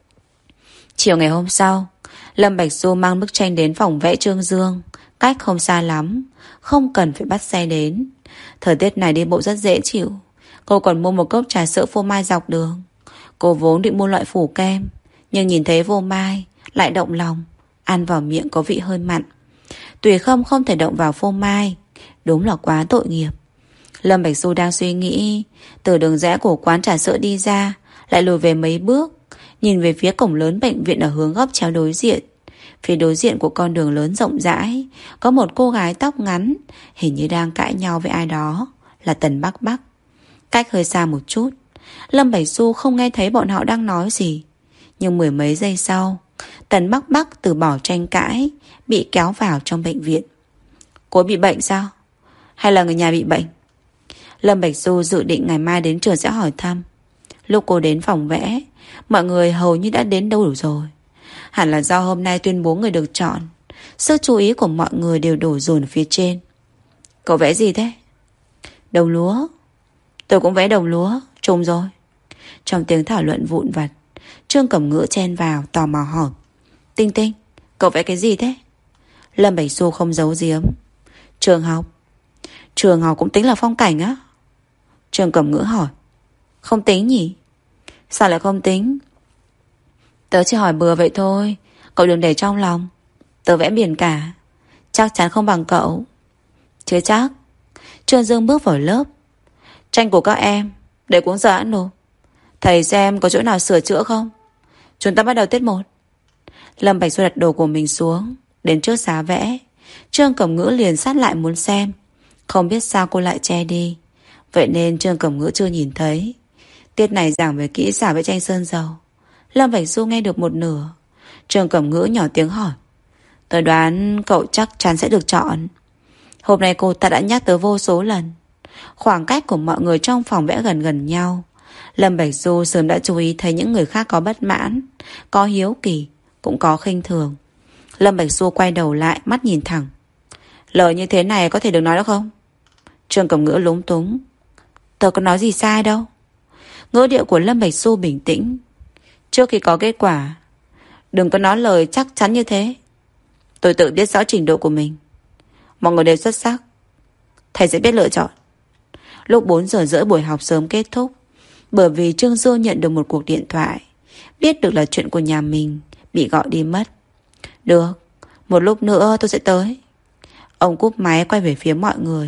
Chiều ngày hôm sau, Lâm Bạch Du mang bức tranh đến phòng vẽ Trương Dương. Cách không xa lắm, không cần phải bắt xe đến. Thời tiết này đi bộ rất dễ chịu. Cô còn mua một cốc trà sữa phô mai dọc đường. Cô vốn định mua loại phủ kem, nhưng nhìn thấy phô mai lại động lòng. Ăn vào miệng có vị hơi mặn. Tùy Không không thể động vào phô mai, đúng là quá tội nghiệp. Lâm Bạch Du đang suy nghĩ, từ đường rẽ của quán trà sữa đi ra, lại lùi về mấy bước, nhìn về phía cổng lớn bệnh viện ở hướng góc chéo đối diện. Phía đối diện của con đường lớn rộng rãi, có một cô gái tóc ngắn, hình như đang cãi nhau với ai đó, là Tần Bắc Bắc. Cách hơi xa một chút, Lâm Bạch Du không nghe thấy bọn họ đang nói gì. Nhưng mười mấy giây sau, Tần Bắc Bắc từ bỏ tranh cãi, bị kéo vào trong bệnh viện. Cô bị bệnh sao? Hay là người nhà bị bệnh? Lâm Bạch Du dự định ngày mai đến trường sẽ hỏi thăm. Lúc cô đến phòng vẽ, mọi người hầu như đã đến đâu đủ rồi. Hẳn là do hôm nay tuyên bố người được chọn, sự chú ý của mọi người đều đổ dồn ở phía trên. Cậu vẽ gì thế? Đồng lúa. Tôi cũng vẽ đồng lúa, trùng rồi. Trong tiếng thảo luận vụn vặt, Trương Cẩm Ngữ chen vào tò mò hỏi. Tinh Tinh, cậu vẽ cái gì thế? Lâm Bạch Du không giấu giếm. Trường học. Trường học cũng tính là phong cảnh á? Trương Cẩm Ngữ hỏi. Không tính nhỉ? Sao lại không tính? Tớ chỉ hỏi bừa vậy thôi, cậu đừng để trong lòng. Tớ vẽ biển cả, chắc chắn không bằng cậu. Chứ chắc. Trương Dương bước vào lớp. Tranh của các em để cuốn giờ ăn nộp. Thầy xem có chỗ nào sửa chữa không. Chúng ta bắt đầu tiết 1. Lâm Bạch Du đặt đồ của mình xuống, đến trước giá vẽ. Trương Cẩm Ngữ liền sát lại muốn xem. Không biết sao cô lại che đi, vậy nên Trương Cẩm Ngữ chưa nhìn thấy. Tiết này giảng về kỹ xảo vẽ tranh sơn dầu. Lâm Bạch Du nghe được một nửa. Trương Cẩm Ngữ nhỏ tiếng hỏi. Tớ đoán cậu chắc chắn sẽ được chọn. Hôm nay cô ta đã nhắc tớ vô số lần. Khoảng cách của mọi người trong phòng vẽ gần gần nhau. Lâm Bạch Du sớm đã chú ý thấy những người khác có bất mãn, có hiếu kỳ, cũng có khinh thường. Lâm Bạch Du quay đầu lại, mắt nhìn thẳng. Lời như thế này có thể được nói được không? Trương Cẩm Ngữ lúng túng. Tớ có nói gì sai đâu. Ngữ điệu của Lâm Bạch Du bình tĩnh. Trước khi có kết quả, đừng có nói lời chắc chắn như thế. Tôi tự biết rõ trình độ của mình. Mọi người đều xuất sắc, thầy sẽ biết lựa chọn. Lúc 4 giờ rưỡi buổi học sớm kết thúc, bởi vì Trương Dương nhận được một cuộc điện thoại, biết được là chuyện của nhà mình bị gọi đi mất. Được, một lúc nữa tôi sẽ tới. Ông cúp máy quay về phía mọi người.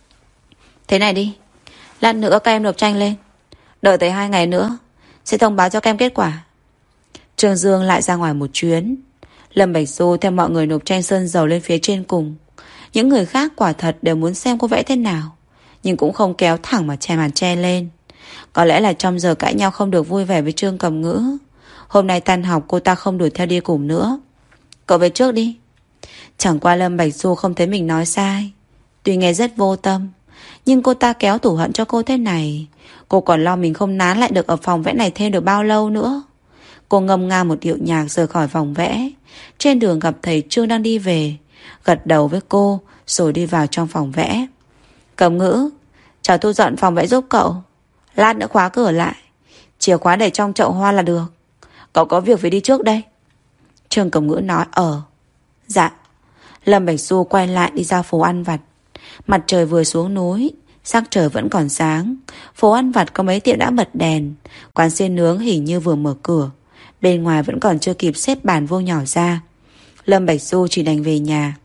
Thế này đi, lát nữa các em nộp tranh lên, đợi tới 2 ngày nữa sẽ thông báo cho các em kết quả. Trương Dương lại ra ngoài một chuyến. Lâm Bạch Du theo mọi người nộp tranh sơn dầu lên phía trên cùng. Những người khác quả thật đều muốn xem cô vẽ thế nào, nhưng cũng không kéo thẳng mà che màn che lên. Có lẽ là trong giờ cãi nhau không được vui vẻ với Trương Cẩm Ngữ. Hôm nay tan học cô ta không đuổi theo đi cùng nữa. Cậu về trước đi. Chẳng qua Lâm Bạch Du không thấy mình nói sai. Tuy nghe rất vô tâm, nhưng cô ta kéo tủ hận cho cô thế này, cô còn lo mình không nán lại được ở phòng vẽ này thêm được bao lâu nữa. Cô ngâm nga một điệu nhạc rời khỏi phòng vẽ. Trên đường gặp thầy Trương đang đi về, gật đầu với cô rồi đi vào trong phòng vẽ. Cẩm Ngữ, cháu thu dọn phòng vẽ giúp cậu. Lát nữa khóa cửa lại, chìa khóa để trong chậu hoa là được. Cậu có việc phải đi trước đây. Trương Cẩm Ngữ nói dạ. Lâm Bạch Du quay lại đi ra phố ăn vặt. Mặt trời vừa xuống núi, sắc trời vẫn còn sáng. Phố ăn vặt có mấy tiệm đã bật đèn. Quán xiên nướng hình như vừa mở cửa. Bên ngoài vẫn còn chưa kịp xếp bàn vô nhỏ ra. Lâm Bạch Du chỉ đành về nhà.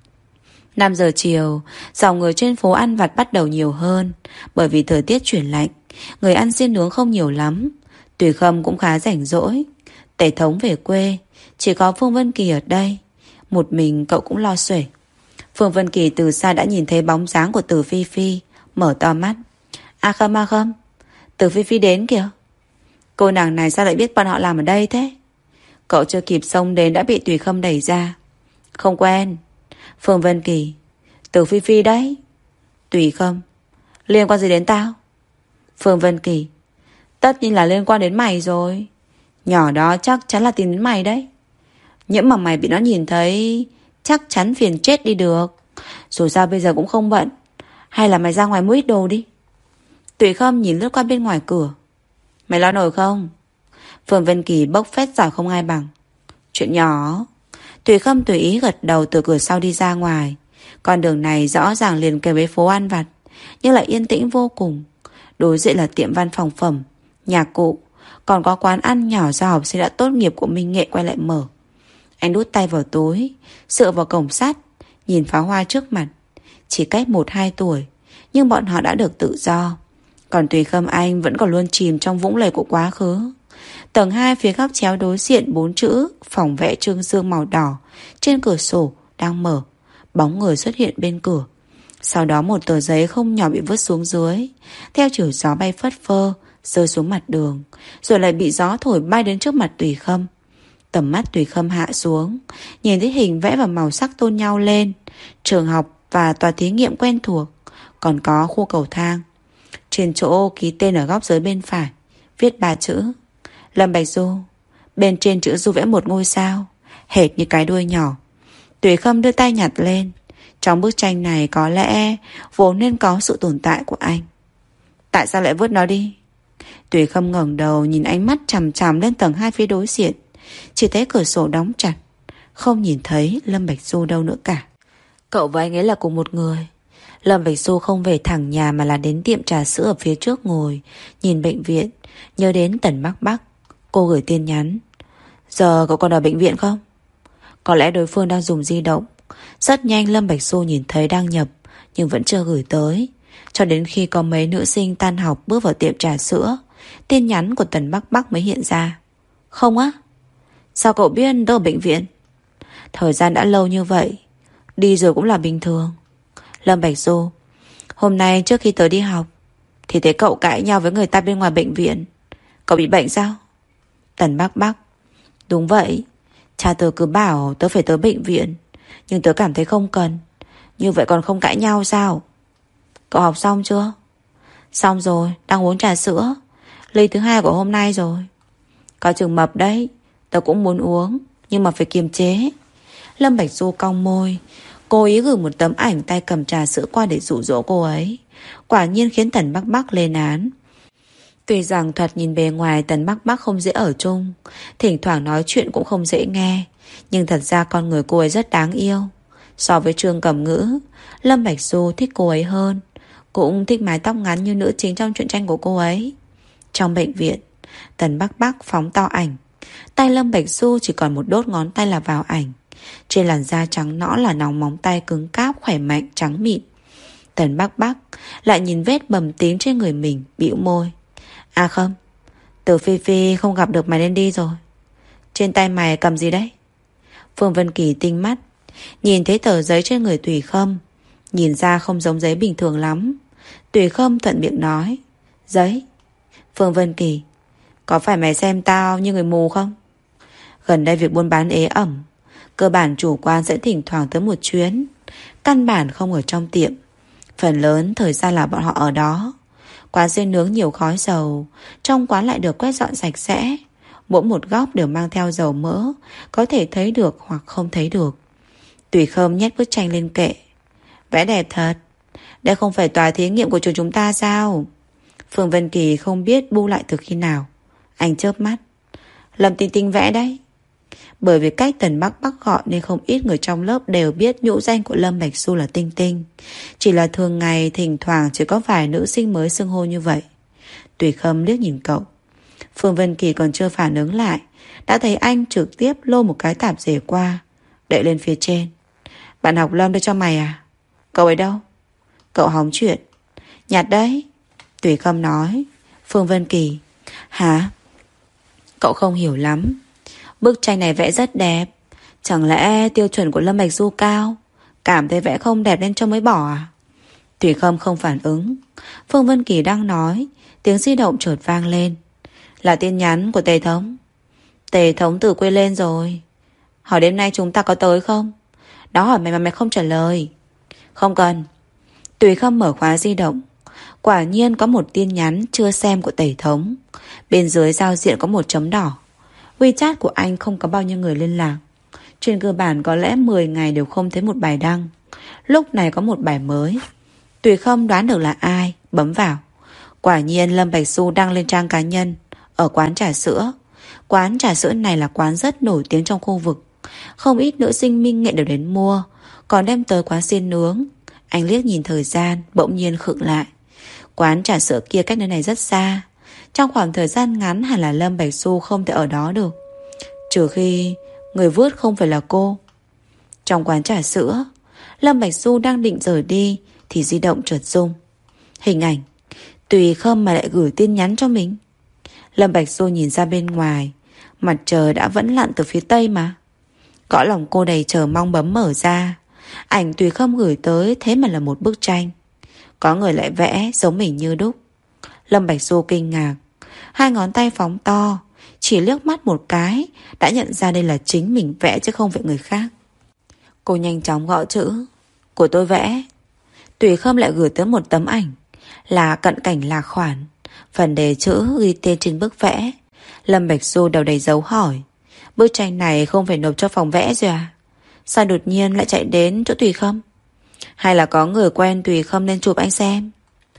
5 giờ chiều, dòng người trên phố ăn vặt bắt đầu nhiều hơn. Bởi vì thời tiết chuyển lạnh, người ăn xiên nướng không nhiều lắm. Tùy Khâm cũng khá rảnh rỗi. Tể Thống về quê, chỉ có Phương Vân Kỳ ở đây. Một mình cậu cũng lo xuể. Phương Vân Kỳ từ xa đã nhìn thấy bóng dáng của Từ Phi Phi, mở to mắt. A Khâm, Từ Phi Phi đến kìa. Cô nàng này sao lại biết bọn họ làm ở đây thế? Cậu chưa kịp xông đến đã bị Tùy Khâm đẩy ra. Không quen. Phương Vân Kỳ, Từ Phi Phi đấy. Tùy Khâm, liên quan gì đến tao? Phương Vân Kỳ, tất nhiên là liên quan đến mày rồi. Nhỏ đó chắc chắn là tìm đến mày đấy. Những mà mày bị nó nhìn thấy, chắc chắn phiền chết đi được. Dù sao bây giờ cũng không bận. Hay là mày ra ngoài mua ít đồ đi. Tùy Khâm nhìn lướt qua bên ngoài cửa. Mày lo nổi không? Phương Vân Kỳ bốc phét giỏi không ai bằng. Chuyện nhỏ. Tùy Khâm tùy ý gật đầu từ cửa sau đi ra ngoài. Con đường này rõ ràng liền kề với phố ăn vặt, nhưng lại yên tĩnh vô cùng. Đối diện là tiệm văn phòng phẩm, nhạc cụ, còn có quán ăn nhỏ do học sinh đã tốt nghiệp của Minh Nghệ quay lại mở. Anh đút tay vào túi, dựa vào cổng sắt, nhìn pháo hoa trước mặt. Chỉ cách 1-2 tuổi, Nhưng bọn họ đã được tự do. Còn Tùy Khâm Anh vẫn còn luôn chìm trong vũng lầy của quá khứ. Tầng 2 phía góc chéo đối diện 4 chữ phòng vẽ trương dương màu đỏ trên cửa sổ đang mở. Bóng người xuất hiện bên cửa. Sau đó một tờ giấy không nhỏ bị vứt xuống dưới, theo chiều gió bay phất phơ, rơi xuống mặt đường, rồi lại bị gió thổi bay đến trước mặt Tùy Khâm. Tầm mắt Tùy Khâm hạ xuống, nhìn thấy hình vẽ và màu sắc tôn nhau lên. Trường học và tòa thí nghiệm quen thuộc, còn có khu cầu thang. Trên chỗ ký tên ở góc dưới bên phải, viết 3 chữ Lâm Bạch Du. Bên trên chữ Du vẽ một ngôi sao, hệt như cái đuôi nhỏ. Tùy Khâm đưa tay nhặt lên. Trong bức tranh này có lẽ vốn nên có sự tồn tại của anh. Tại sao lại vứt nó đi? Tùy Khâm ngẩng đầu nhìn ánh mắt chằm chằm lên tầng 2 phía đối diện. Chỉ thấy cửa sổ đóng chặt, không nhìn thấy Lâm Bạch Du đâu nữa cả. Cậu và anh ấy là cùng một người. Lâm Bạch Du không về thẳng nhà mà là đến tiệm trà sữa ở phía trước ngồi, nhìn bệnh viện, nhớ đến Tần Bắc Bắc. Cô gửi tin nhắn. Giờ cậu còn ở bệnh viện không? Có lẽ đối phương đang dùng di động. Rất nhanh Lâm Bạch Du nhìn thấy đăng nhập, nhưng vẫn chưa gửi tới. Cho đến khi có mấy nữ sinh tan học bước vào tiệm trà sữa, tin nhắn của Tần Bắc Bắc mới hiện ra. Không á? Sao cậu biết tôi ở bệnh viện? Thời gian đã lâu như vậy, đi rồi cũng là bình thường. Lâm Bạch Du, hôm nay trước khi tớ đi học thì thấy cậu cãi nhau với người ta bên ngoài bệnh viện. Cậu bị bệnh sao? Tần Bắc Bắc, đúng vậy. Cha tớ cứ bảo tớ phải tới bệnh viện, nhưng tớ cảm thấy không cần. Như vậy còn không cãi nhau sao? Cậu học xong chưa? Xong rồi, đang uống trà sữa. Ly thứ 2 của hôm nay rồi. Có chừng mập đấy. Tớ cũng muốn uống, nhưng mà phải kiềm chế. Lâm Bạch Du cong môi, cố ý gửi một tấm ảnh tay cầm trà sữa qua để dụ dỗ cô ấy. Quả nhiên khiến Tần Bắc Bắc lên án. Tuy rằng thoạt nhìn bề ngoài Tần Bắc Bắc không dễ ở chung, thỉnh thoảng nói chuyện cũng không dễ nghe, nhưng thật ra con người cô ấy rất đáng yêu. So với Trương Cẩm Ngữ, Lâm Bạch Du thích cô ấy hơn. Cũng thích mái tóc ngắn như nữ chính trong truyện tranh của cô ấy. Trong bệnh viện, Tần Bắc Bắc phóng to ảnh. Tay Lâm Bạch Du chỉ còn một đốt ngón tay là vào ảnh. Trên làn da trắng nõn là nòng móng tay cứng cáp khỏe mạnh trắng mịn. Tần Bắc Bắc lại nhìn vết bầm tím trên người mình, bĩu môi. À không, Từ Phi Phi không gặp được mày nên đi rồi. Trên tay mày cầm gì đấy? Phương Vân Kỳ tinh mắt, nhìn thấy tờ giấy trên người Tùy Khâm, nhìn ra không giống giấy bình thường lắm. Tùy Khâm thuận miệng nói. Giấy? Phương Vân Kỳ, có phải mày xem tao như người mù không? Gần đây việc buôn bán ế ẩm, cơ bản chủ quán sẽ thỉnh thoảng tới một chuyến, căn bản không ở trong tiệm. Phần lớn thời gian là bọn họ ở đó. Quán xiên nướng nhiều khói dầu, trong quán lại được quét dọn sạch sẽ. Mỗi một góc đều mang theo dầu mỡ, có thể thấy được hoặc không thấy được. Tùy Khâm nhét bức tranh lên kệ. Vẽ đẹp thật. Đây không phải tòa thí nghiệm của trường chúng ta sao? Phương Vân Kỳ không biết bu lại từ khi nào. Anh chớp mắt. Lâm Tinh Tinh vẽ đấy. Bởi vì cách Tần Bắc Bắc gọi nên không ít người trong lớp đều biết nhũ danh của Lâm Bạch Du là Tinh Tinh. Chỉ là thường ngày thỉnh thoảng chỉ có vài nữ sinh mới xưng hô như vậy. Tùy Khâm liếc nhìn cậu. Phương Vân Kỳ còn chưa phản ứng lại, đã thấy anh trực tiếp lôi một cái tạp dề qua, đậy lên phía trên. Bạn học Lâm đưa cho mày à? Cậu ấy đâu? Cậu hóng chuyện. Nhặt đấy. Tùy Khâm nói. Phương Vân Kỳ. Hả? Cậu không hiểu lắm. Bức tranh này vẽ rất đẹp. Chẳng lẽ tiêu chuẩn của Lâm Bạch Du cao, cảm thấy vẽ không đẹp nên cho mới bỏ à? Tùy Khâm không phản ứng. Phương Vân Kỳ đang nói, tiếng di động chợt vang lên. Là tin nhắn của Tề Thống. Tề Thống từ quê lên rồi. Hỏi đêm nay chúng ta có tới không? Đó hỏi mày mà mày không trả lời. Không cần. Tùy Khâm mở khóa di động. Quả nhiên có một tin nhắn chưa xem của Tề Thống. Bên dưới giao diện có một chấm đỏ. WeChat của anh không có bao nhiêu người liên lạc. Trên cơ bản có lẽ 10 ngày đều không thấy một bài đăng. Lúc này có một bài mới. Tùy Khâm đoán được là ai, bấm vào. Quả nhiên Lâm Bạch Du đăng lên trang cá nhân ở quán trà sữa. Quán trà sữa này là quán rất nổi tiếng trong khu vực. Không ít nữ sinh minh nghệ đều đến mua, còn đem tới quán xiên nướng. Anh liếc nhìn thời gian, bỗng nhiên khựng lại. Quán trà sữa kia cách nơi này rất xa. Trong khoảng thời gian ngắn hẳn là Lâm Bạch Du không thể ở đó được, trừ khi người vứt không phải là cô. Trong quán trà sữa, Lâm Bạch Du đang định rời đi thì di động chợt rung. Hình ảnh Tùy Khâm mà lại gửi tin nhắn cho mình. Lâm Bạch Du nhìn ra bên ngoài, mặt trời đã vẫn lặn từ phía tây mà. Cõi lòng cô đầy chờ mong bấm mở ra. Ảnh Tùy Khâm gửi tới thế mà là một bức tranh. Có người lại vẽ giống mình như đúc. Lâm Bạch Du kinh ngạc, hai ngón tay phóng to, chỉ liếc mắt một cái đã nhận ra đây là chính mình vẽ chứ không phải người khác. Cô nhanh chóng gõ chữ: của tôi vẽ. Tùy Khâm lại gửi tới một tấm ảnh, là cận cảnh lạc khoản. Phần đề chữ ghi tên trên bức vẽ. Lâm Bạch Du đầu đầy dấu hỏi. Bức tranh này không phải nộp cho phòng vẽ rồi à? Sao đột nhiên lại chạy đến chỗ Tùy Khâm? Hay là có người quen Tùy Khâm nên chụp anh xem?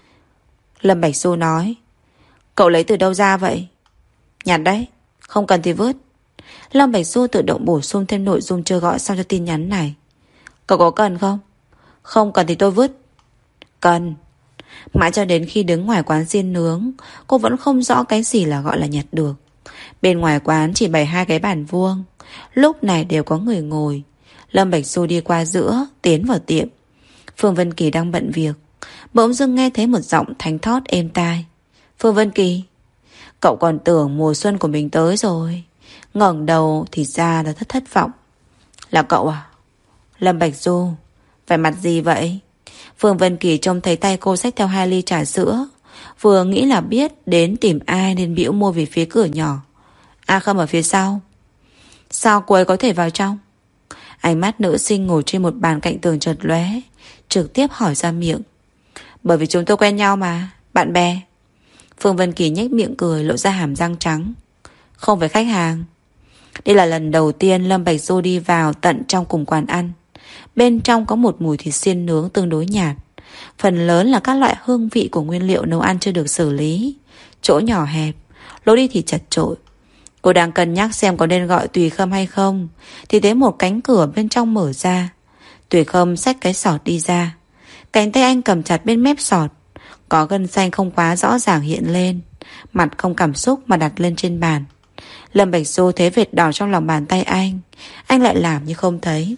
Lâm Bạch Du nói. Cậu lấy từ đâu ra vậy? Nhặt đấy, không cần thì vứt. Lâm Bạch Du tự động bổ sung thêm nội dung chưa gọi xong cho tin nhắn này. Cậu có cần không? Không cần thì tôi vứt. Cần. Mãi cho đến khi đứng ngoài quán xiên nướng, cô vẫn không rõ cái gì là gọi là nhặt được. Bên ngoài quán chỉ bày hai cái bàn vuông, lúc này đều có người ngồi. Lâm Bạch Du đi qua giữa, tiến vào tiệm. Phương Vân Kỳ đang bận việc, bỗng dưng nghe thấy một giọng thánh thót êm tai. Phương Vân Kỳ. Cậu còn tưởng mùa xuân của mình tới rồi. Ngẩng đầu thì ra là thất vọng. Là cậu à? Lâm Bạch Du. Vẻ mặt gì vậy? Phương Vân Kỳ trông thấy tay cô xách theo 2 ly trà sữa, vừa nghĩ là biết đến tìm ai nên bĩu môi về phía cửa nhỏ. A Khâm ở phía sau. Sao cô ấy có thể vào trong? Ánh mắt nữ sinh ngồi trên một bàn cạnh tường chợt lóe, trực tiếp hỏi ra miệng. Bởi vì chúng tôi quen nhau mà, bạn bè. Phương Vân Kỳ nhếch miệng cười, lộ ra hàm răng trắng. Không phải khách hàng. Đây là lần đầu tiên Lâm Bạch Du đi vào tận trong cùng quán ăn. Bên trong có một mùi thịt xiên nướng tương đối nhạt, phần lớn là các loại hương vị của nguyên liệu nấu ăn chưa được xử lý. Chỗ nhỏ hẹp, lối đi thì chật chội. Cô đang cân nhắc xem có nên gọi Tùy Khâm hay không, thì thấy một cánh cửa bên trong mở ra. Tùy Khâm xách cái sọt đi ra. Cánh tay anh cầm chặt bên mép sọt, có gân xanh không quá rõ ràng hiện lên. Mặt không cảm xúc mà đặt lên trên bàn. Lâm Bạch Du thấy vệt đỏ trong lòng bàn tay anh lại làm như không thấy.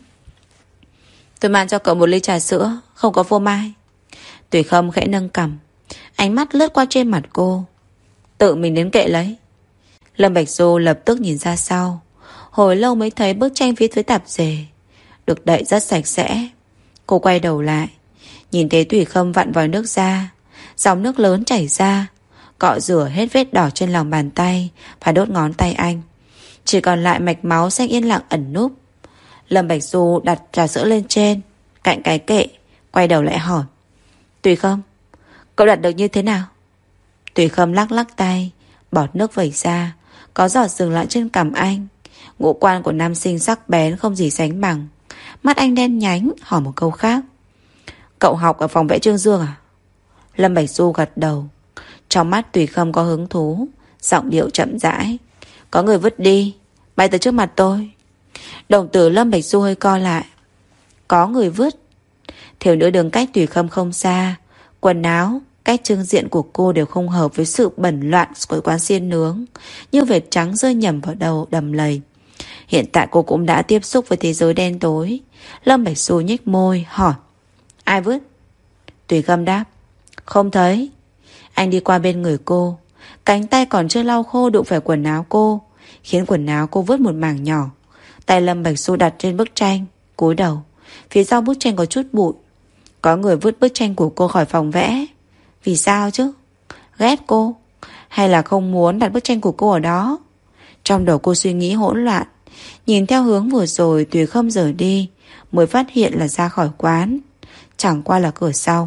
Tôi mang cho cậu 1 ly trà sữa, không có phô mai. Tùy Khâm khẽ nâng cằm, ánh mắt lướt qua trên mặt cô. Tự mình đến kệ lấy. Lâm Bạch Du lập tức nhìn ra sau, hồi lâu mới thấy bức tranh phía dưới tạp dề, được đậy rất sạch sẽ. Cô quay đầu lại, nhìn thấy Tùy Khâm vặn vòi nước ra, dòng nước lớn chảy ra, cọ rửa hết vết đỏ trên lòng bàn tay và đốt ngón tay anh. Chỉ còn lại mạch máu xanh yên lặng ẩn núp. Lâm Bạch Du đặt trà sữa lên trên, cạnh cái kệ, quay đầu lại hỏi. Tùy Khâm, cậu đặt được như thế nào? Tùy Khâm lắc lắc tay, bọt nước vẩy ra, có giọt dừng lại trên cằm anh. Ngũ quan của nam sinh sắc bén không gì sánh bằng. Mắt anh đen nhánh, hỏi một câu khác. Cậu học ở phòng vẽ Trương Dương à? Lâm Bạch Du gật đầu. Trong mắt Tùy Khâm có hứng thú, giọng điệu chậm rãi. Có người vứt đi, bay tới trước mặt tôi. Đồng tử Lâm Bạch Du hơi co lại. Có người vứt. Thiếu nữ đứng cách Tùy Khâm không xa. Quần áo, cách trưng diện của cô đều không hợp với sự bẩn loạn của quán xiên nướng, như vệt trắng rơi nhầm vào đầu đầm lầy. Hiện tại cô cũng đã tiếp xúc với thế giới đen tối. Lâm Bạch Du nhếch môi hỏi. Ai vứt? Tùy Khâm đáp. Không thấy. Anh đi qua bên người cô, cánh tay còn chưa lau khô đụng phải quần áo cô, khiến quần áo cô vứt một mảng nhỏ. Tay Lâm Bạch Du đặt trên bức tranh, cúi đầu. Phía sau bức tranh có chút bụi. Có người vứt bức tranh của cô khỏi phòng vẽ. Vì sao chứ? Ghét cô? Hay là không muốn đặt bức tranh của cô ở đó? Trong đầu cô suy nghĩ hỗn loạn. Nhìn theo hướng vừa rồi Tùy Khâm rời đi, mới phát hiện là ra khỏi quán, chẳng qua là cửa sau.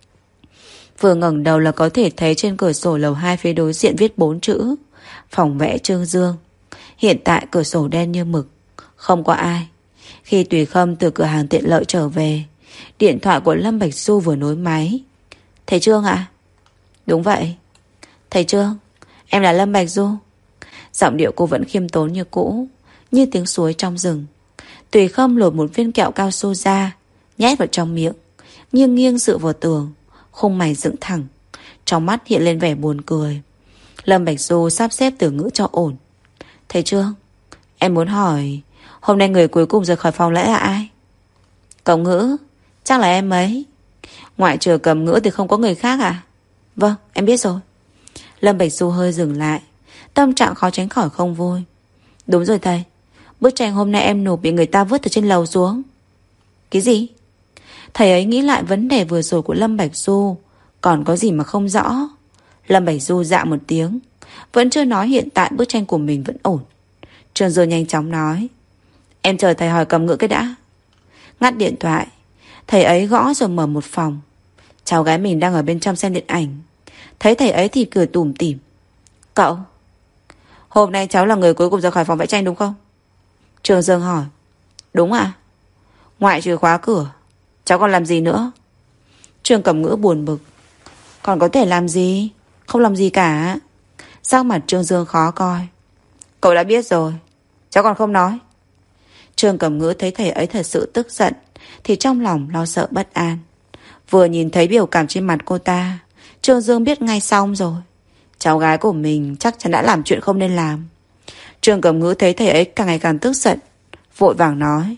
Vừa ngẩng đầu là có thể thấy trên cửa sổ lầu 2 phía đối diện viết 4 chữ: phòng vẽ Trương Dương. Hiện tại cửa sổ đen như mực, không có ai. Khi Tùy Khâm từ cửa hàng tiện lợi trở về, điện thoại của Lâm Bạch Du vừa nối máy. Thầy Trương ạ? Đúng vậy. Thầy Trương, em là Lâm Bạch Du. Giọng điệu cô vẫn khiêm tốn như cũ, như tiếng suối trong rừng. Tùy Khâm lột một viên kẹo cao su ra, nhét vào trong miệng, nghiêng nghiêng dựa vào tường, khung mày dựng thẳng, trong mắt hiện lên vẻ buồn cười. Lâm Bạch Du sắp xếp từ ngữ cho ổn. Thầy Trương, em muốn hỏi, hôm nay người cuối cùng rời khỏi phòng lễ là ai? Cậu Ngữ, chắc là em ấy. Ngoại trừ Cầm Ngữ thì không có người khác à? Vâng, em biết rồi. Lâm Bạch Du hơi dừng lại, tâm trạng khó tránh khỏi không vui. Đúng rồi thầy, bức tranh hôm nay em nộp bị người ta vứt từ trên lầu xuống. Cái gì? Thầy ấy nghĩ lại vấn đề vừa rồi của Lâm Bạch Du, còn có gì mà không rõ. Lâm Bạch Du dạ một tiếng, vẫn chưa nói hiện tại bức tranh của mình vẫn ổn. Trương Dương nhanh chóng nói, em chờ thầy hỏi Cầm Ngữ cái đã. Ngắt điện thoại, thầy ấy gõ rồi mở một phòng. Cháu gái mình đang ở bên trong xem điện ảnh. Thấy thầy ấy thì cười tủm tỉm. Cậu, hôm nay cháu là người cuối cùng ra khỏi phòng vẽ tranh đúng không? Trương Dương hỏi. Đúng ạ. Ngoại trừ khóa cửa, cháu còn làm gì nữa? Trương Cẩm Ngữ buồn bực. Còn có thể làm gì? Không làm gì cả. Sắc mặt Trương Dương khó coi. Cậu đã biết rồi, cháu còn không nói. Trương Cẩm Ngữ thấy thầy ấy thật sự tức giận thì trong lòng lo sợ bất an. Vừa nhìn thấy biểu cảm trên mặt cô ta, Trương Dương biết ngay xong rồi. Cháu gái của mình chắc chắn đã làm chuyện không nên làm. Trương Cẩm Ngữ thấy thầy ấy càng ngày càng tức giận, vội vàng nói,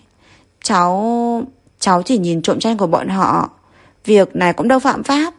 Cháu chỉ nhìn trộm tranh của bọn họ, việc này cũng đâu phạm pháp.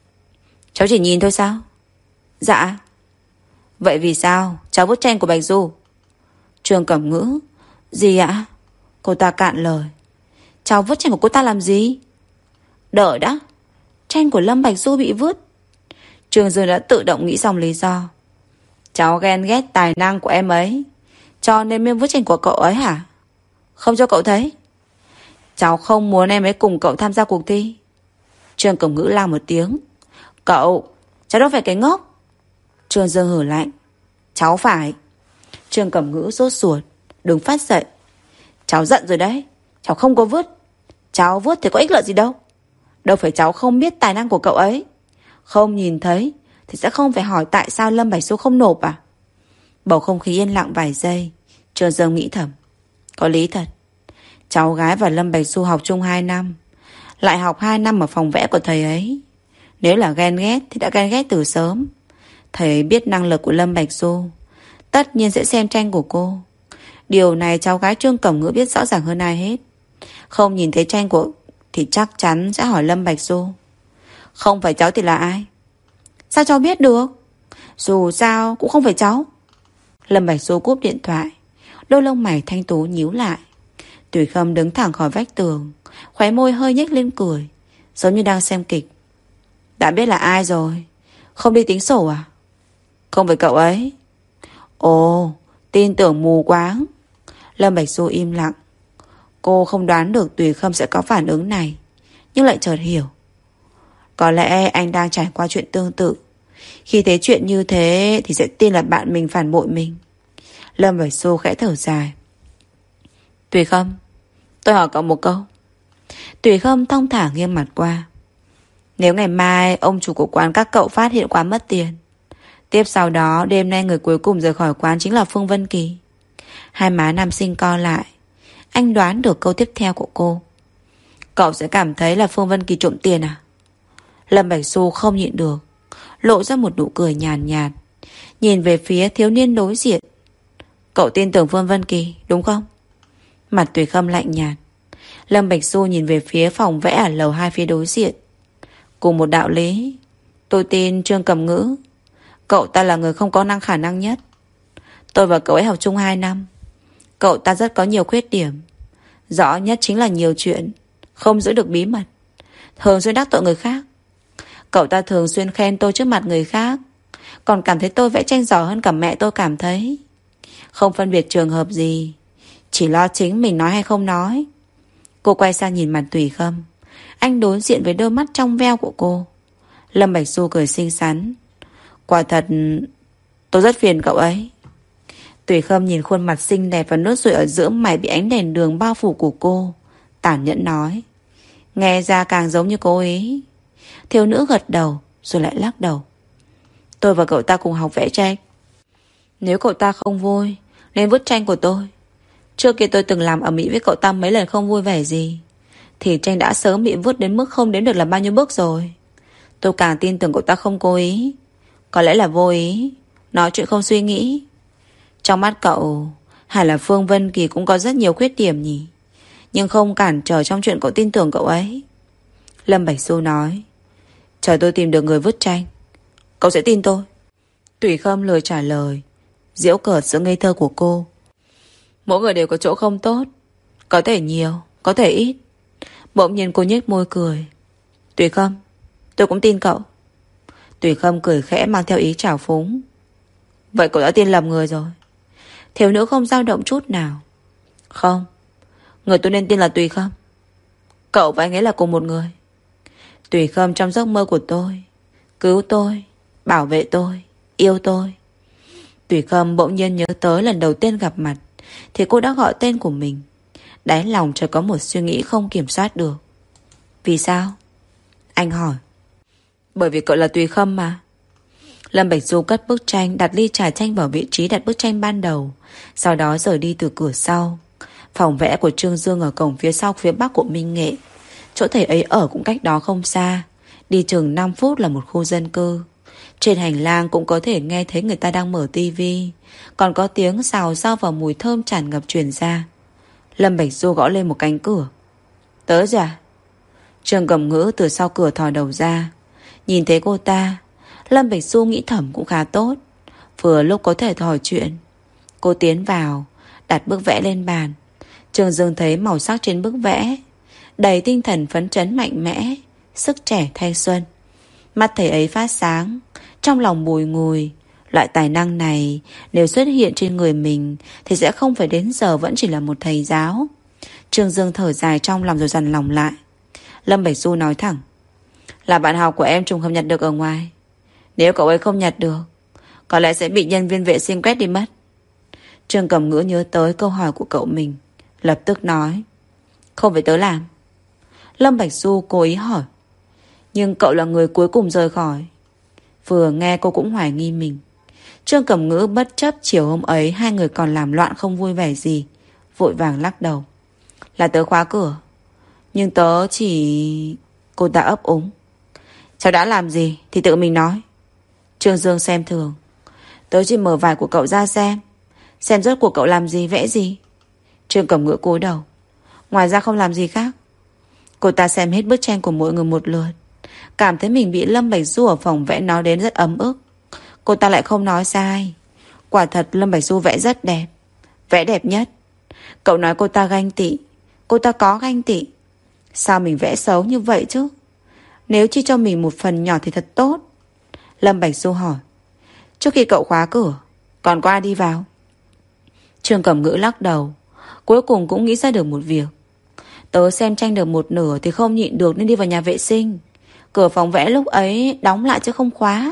Cháu chỉ nhìn thôi sao? Dạ. Vậy vì sao cháu vứt tranh của Bạch Du? Trương Cẩm Ngữ. Gì ạ? Cô ta cạn lời. Cháu vứt tranh của cô ta làm gì? Đợi đã, tranh của Lâm Bạch Du bị vứt. Trương Dương đã tự động nghĩ xong lý do. Cháu ghen ghét tài năng của em ấy, cho nên mới vứt tranh của cậu ấy hả? Không cho cậu thấy. Cháu không muốn em ấy cùng cậu tham gia cuộc thi. Trương Cẩm Ngữ la một tiếng. Cậu, cháu đâu phải cái ngốc. Trương Dương hử lạnh. Cháu phải. Trương Cẩm Ngữ sốt ruột, đứng phát dậy. Cháu giận rồi đấy, cháu không có vứt. Cháu vứt thì có ích lợi gì đâu. Đâu phải cháu không biết tài năng của cậu ấy. Không nhìn thấy thì sẽ không phải hỏi tại sao Lâm Bạch Du không nộp à? Bầu không khí yên lặng vài giây. Trương Dương nghĩ thầm, có lý thật. Cháu gái và Lâm Bạch Du học chung 2 năm, lại học 2 năm ở phòng vẽ của thầy ấy. Nếu là ghen ghét thì đã ghen ghét từ sớm. Thầy ấy biết năng lực của Lâm Bạch Du, tất nhiên sẽ xem tranh của cô. Điều này cháu gái Trương Cẩm Ngữ biết rõ ràng hơn ai hết. Không nhìn thấy tranh của thì chắc chắn sẽ hỏi Lâm Bạch Du. Không phải cháu thì là ai? Sao cháu biết được? Dù sao cũng không phải cháu. Lâm Bạch Du cúp điện thoại, đôi lông mày thanh tú nhíu lại. Tùy Khâm đứng thẳng khỏi vách tường, khóe môi hơi nhếch lên cười, giống như đang xem kịch. Đã biết là ai rồi, không đi tính sổ à? Không phải cậu ấy. Ồ, tin tưởng mù quáng. Lâm Bạch Du im lặng. Cô không đoán được Tùy Khâm sẽ có phản ứng này, nhưng lại chợt hiểu. Có lẽ anh đang trải qua chuyện tương tự. Khi thấy chuyện như thế thì sẽ tin là bạn mình phản bội mình. Lâm Bạch Du khẽ thở dài. Tùy Khâm, tôi hỏi cậu một câu. Tùy Khâm thong thả nghiêng mặt qua. Nếu ngày mai ông chủ của quán các cậu phát hiện quán mất tiền, tiếp sau đó đêm nay người cuối cùng rời khỏi quán chính là Phương Vân Kỳ. Hai má nam sinh co lại. Anh đoán được câu tiếp theo của cô. Cậu sẽ cảm thấy là Phương Vân Kỳ trộm tiền à? Lâm Bạch Du không nhịn được, lộ ra một nụ cười nhàn nhạt, nhìn về phía thiếu niên đối diện. Cậu tin tưởng Phương Vân Kỳ đúng không? Mặt Tùy Khâm lạnh nhạt. Lâm Bạch Du nhìn về phía phòng vẽ ở lầu 2 phía đối diện. Cùng một đạo lý, tôi tin Trương Cẩm Ngữ. Cậu ta là người không có khả năng nhất. Tôi và cậu ấy học chung 2 năm. Cậu ta rất có nhiều khuyết điểm. Rõ nhất chính là nhiều chuyện, không giữ được bí mật, thường xuyên đắc tội người khác. Cậu ta thường xuyên khen tôi trước mặt người khác, còn cảm thấy tôi vẽ tranh giỏi hơn cả mẹ tôi cảm thấy. Không phân biệt trường hợp gì, chỉ lo chính mình nói hay không nói. Cô quay sang nhìn mặt Tùy Khâm. Anh đối diện với đôi mắt trong veo của cô. Lâm Bạch Du cười xinh xắn. Quả thật tôi rất phiền cậu ấy. Tùy Khâm nhìn khuôn mặt xinh đẹp và nốt ruồi ở giữa mày bị ánh đèn đường bao phủ của cô, tàn nhẫn nói. Nghe ra càng giống như cô ấy. Thiếu nữ gật đầu rồi lại lắc đầu. Tôi và cậu ta cùng học vẽ tranh. Nếu cậu ta không vui nên vứt tranh của tôi. Trước kia tôi từng làm ầm ĩ với cậu ta mấy lần không vui vẻ gì, thì tranh đã sớm bị vứt đến mức không đếm được là bao nhiêu bước rồi. Tôi càng tin tưởng cậu ta không cố ý, có lẽ là vô ý, nói chuyện không suy nghĩ. Trong mắt cậu, hẳn là Phương Vân Kỳ cũng có rất nhiều khuyết điểm nhỉ, nhưng không cản trở trong chuyện cậu tin tưởng cậu ấy. Lâm Bạch Du nói, chờ tôi tìm được người vứt tranh, cậu sẽ tin tôi. Tùy Khâm lười trả lời, giễu cợt sự ngây thơ của cô. Mỗi người đều có chỗ không tốt, có thể nhiều, có thể ít. Bỗng nhiên cô nhếch môi cười. Tùy Khâm, tôi cũng tin cậu. Tùy Khâm cười khẽ mang theo ý trào phúng. Vậy cậu đã tin lầm người rồi. Thiếu nữ không dao động chút nào. Không, người tôi nên tin là Tùy Khâm. Cậu và anh ấy là cùng một người. Tùy Khâm trong giấc mơ của tôi, cứu tôi, bảo vệ tôi, yêu tôi. Tùy Khâm bỗng nhiên nhớ tới lần đầu tiên gặp mặt thì cô đã gọi tên của mình. Đáy lòng chợt có một suy nghĩ không kiểm soát được. Vì sao? Anh hỏi. Bởi vì cậu là Tùy Khâm mà. Lâm Bạch Du cất bức tranh, đặt ly trà chanh vào vị trí đặt bức tranh ban đầu, sau đó rời đi từ cửa sau. Phòng vẽ của Trương Dương ở cổng phía sau phía bắc của Minh Nghệ. Chỗ thầy ấy ở cũng cách đó không xa, đi chừng 5 phút là một khu dân cư. Trên hành lang cũng có thể nghe thấy người ta đang mở tivi, còn có tiếng xào xao và mùi thơm tràn ngập truyền ra. Lâm Bạch Du gõ lên một cánh cửa. Tới rồi à? Trương Cẩm Ngữ từ sau cửa thò đầu ra. Nhìn thấy cô ta, Lâm Bạch Du nghĩ thầm cũng khá tốt, vừa lúc có thể trò chuyện. Cô tiến vào, đặt bức vẽ lên bàn. Trương Dương thấy màu sắc trên bức vẽ, đầy tinh thần phấn chấn mạnh mẽ, sức trẻ thanh xuân. Mắt thầy ấy phát sáng, trong lòng bùi ngùi. Loại tài năng này nếu xuất hiện trên người mình thì sẽ không phải đến giờ vẫn chỉ là một thầy giáo. Trương Dương thở dài trong lòng rồi dằn lòng lại. Lâm Bạch Du nói thẳng, là bạn học của em trùng không nhặt được ở ngoài. Nếu cậu ấy không nhặt được, có lẽ sẽ bị nhân viên vệ sinh quét đi mất. Trương Cẩm Ngữ nhớ tới câu hỏi của cậu mình, lập tức nói, không phải tớ làm. Lâm Bạch Du cố ý hỏi, nhưng cậu là người cuối cùng rời khỏi. Vừa nghe cô cũng hoài nghi mình. Trương Cẩm Ngữ bất chấp chiều hôm ấy hai người còn làm loạn không vui vẻ gì, vội vàng lắc đầu. Là tớ khóa cửa. Nhưng tớ chỉ... Cô ta ấp úng. Cháu đã làm gì thì tự mình nói. Trương Dương xem thường. Tớ chỉ mở vải của cậu ra xem rốt cuộc cậu làm gì, vẽ gì. Trương Cẩm Ngữ cúi đầu. Ngoài ra không làm gì khác. Cô ta xem hết bức tranh của mỗi người một lượt, cảm thấy mình bị Lâm Bạch Du ở phòng vẽ nói đến rất ấm ức. Cô ta lại không nói sai. Quả thật Lâm Bạch Du vẽ rất đẹp, vẽ đẹp nhất. Cậu nói cô ta ganh tị, cô ta có ganh tị. Sao mình vẽ xấu như vậy chứ? Nếu chỉ cho mình một phần nhỏ thì thật tốt. Lâm Bạch Du hỏi. Trước khi cậu khóa cửa, còn có ai đi vào? Trương Cẩm Ngữ lắc đầu. Cuối cùng cũng nghĩ ra được một việc. Tớ xem tranh được một nửa thì không nhịn được nên đi vào nhà vệ sinh. Cửa phòng vẽ lúc ấy đóng lại chứ không khóa.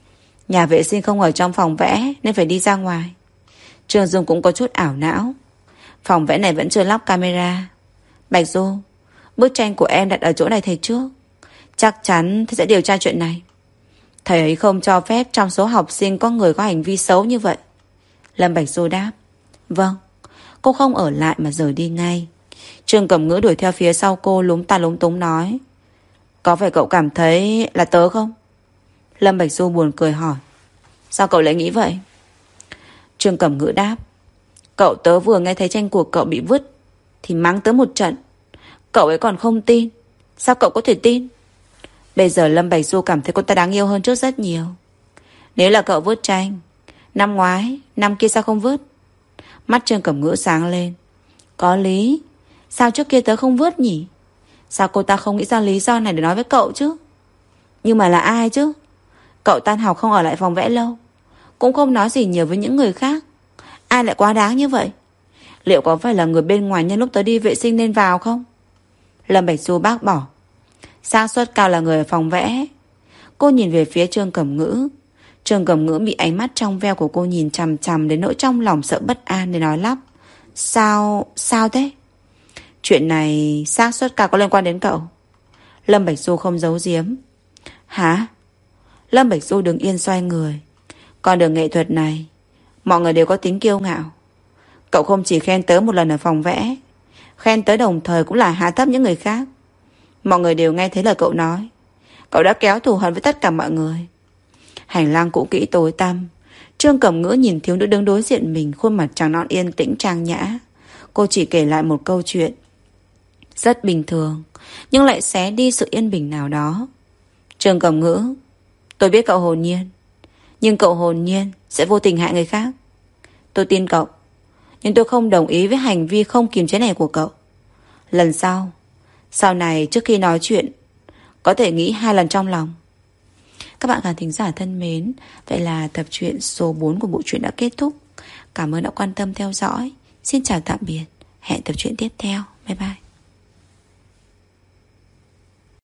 Nhà vệ sinh không ở trong phòng vẽ nên phải đi ra ngoài. Trương Dương cũng có chút ảo não. Phòng vẽ này vẫn chưa lắp camera. Bạch Du, bức tranh của em đặt ở chỗ này thầy trước. Chắc chắn thầy sẽ điều tra chuyện này. Thầy ấy không cho phép trong số học sinh có người có hành vi xấu như vậy. Lâm Bạch Du đáp. Vâng. Cô không ở lại mà rời đi ngay. Trương Cẩm Ngữ đuổi theo phía sau cô, lúng ta lúng túng nói. Có phải cậu cảm thấy là tớ không? Lâm Bạch Du buồn cười hỏi. Sao cậu lại nghĩ vậy? Trương Cẩm Ngữ đáp. Cậu tớ vừa nghe thấy tranh của cậu bị vứt thì mắng tớ một trận. Cậu ấy còn không tin. Sao cậu có thể tin? Bây giờ Lâm Bạch Du cảm thấy cô ta đáng yêu hơn trước rất nhiều. Nếu là cậu vứt tranh, năm ngoái, năm kia sao không vứt? Mắt Trương Cẩm Ngữ sáng lên. Có lý. Sao trước kia tớ không vứt nhỉ? Sao cô ta không nghĩ ra lý do này để nói với cậu chứ? Nhưng mà là ai chứ? Cậu tan học không ở lại phòng vẽ lâu, cũng không nói gì nhiều với những người khác. Ai lại quá đáng như vậy? Liệu có phải là người bên ngoài nhân lúc tớ đi vệ sinh nên vào không? Lâm Bạch Du bác bỏ. Xác suất cao là người ở phòng vẽ. Cô nhìn về phía Trương Cẩm Ngữ. Trương Cẩm Ngữ bị ánh mắt trong veo của cô nhìn chằm chằm đến nỗi trong lòng sợ bất an để nói lắp. Sao thế? Chuyện này xác suất cao có liên quan đến cậu? Lâm Bạch Du không giấu giếm. Hả? Lâm Bạch Du đứng yên xoay người. Con đường nghệ thuật này, mọi người đều có tính kiêu ngạo. Cậu không chỉ khen tớ một lần ở phòng vẽ, khen tớ đồng thời cũng là hạ thấp những người khác. Mọi người đều nghe thấy lời cậu nói. Cậu đã kéo thù hận với tất cả mọi người. Hành lang cũ kỹ tối tăm. Trương Cẩm Ngữ nhìn thiếu nữ đứng đối diện mình, khuôn mặt trắng nõn yên tĩnh trang nhã. Cô chỉ kể lại một câu chuyện. Rất bình thường, nhưng lại xé đi sự yên bình nào đó. Trường Cẩm Ngữ, tôi biết cậu hồn nhiên, nhưng cậu hồn nhiên sẽ vô tình hại người khác. Tôi tin cậu, nhưng tôi không đồng ý với hành vi không kiềm chế này của cậu. Lần sau này trước khi nói chuyện, có thể nghĩ 2 lần trong lòng. Các bạn khán thính giả thân mến, vậy là tập truyện số 4 của bộ truyện đã kết thúc. Cảm ơn đã quan tâm theo dõi. Xin chào tạm biệt. Hẹn tập truyện tiếp theo. Bye bye.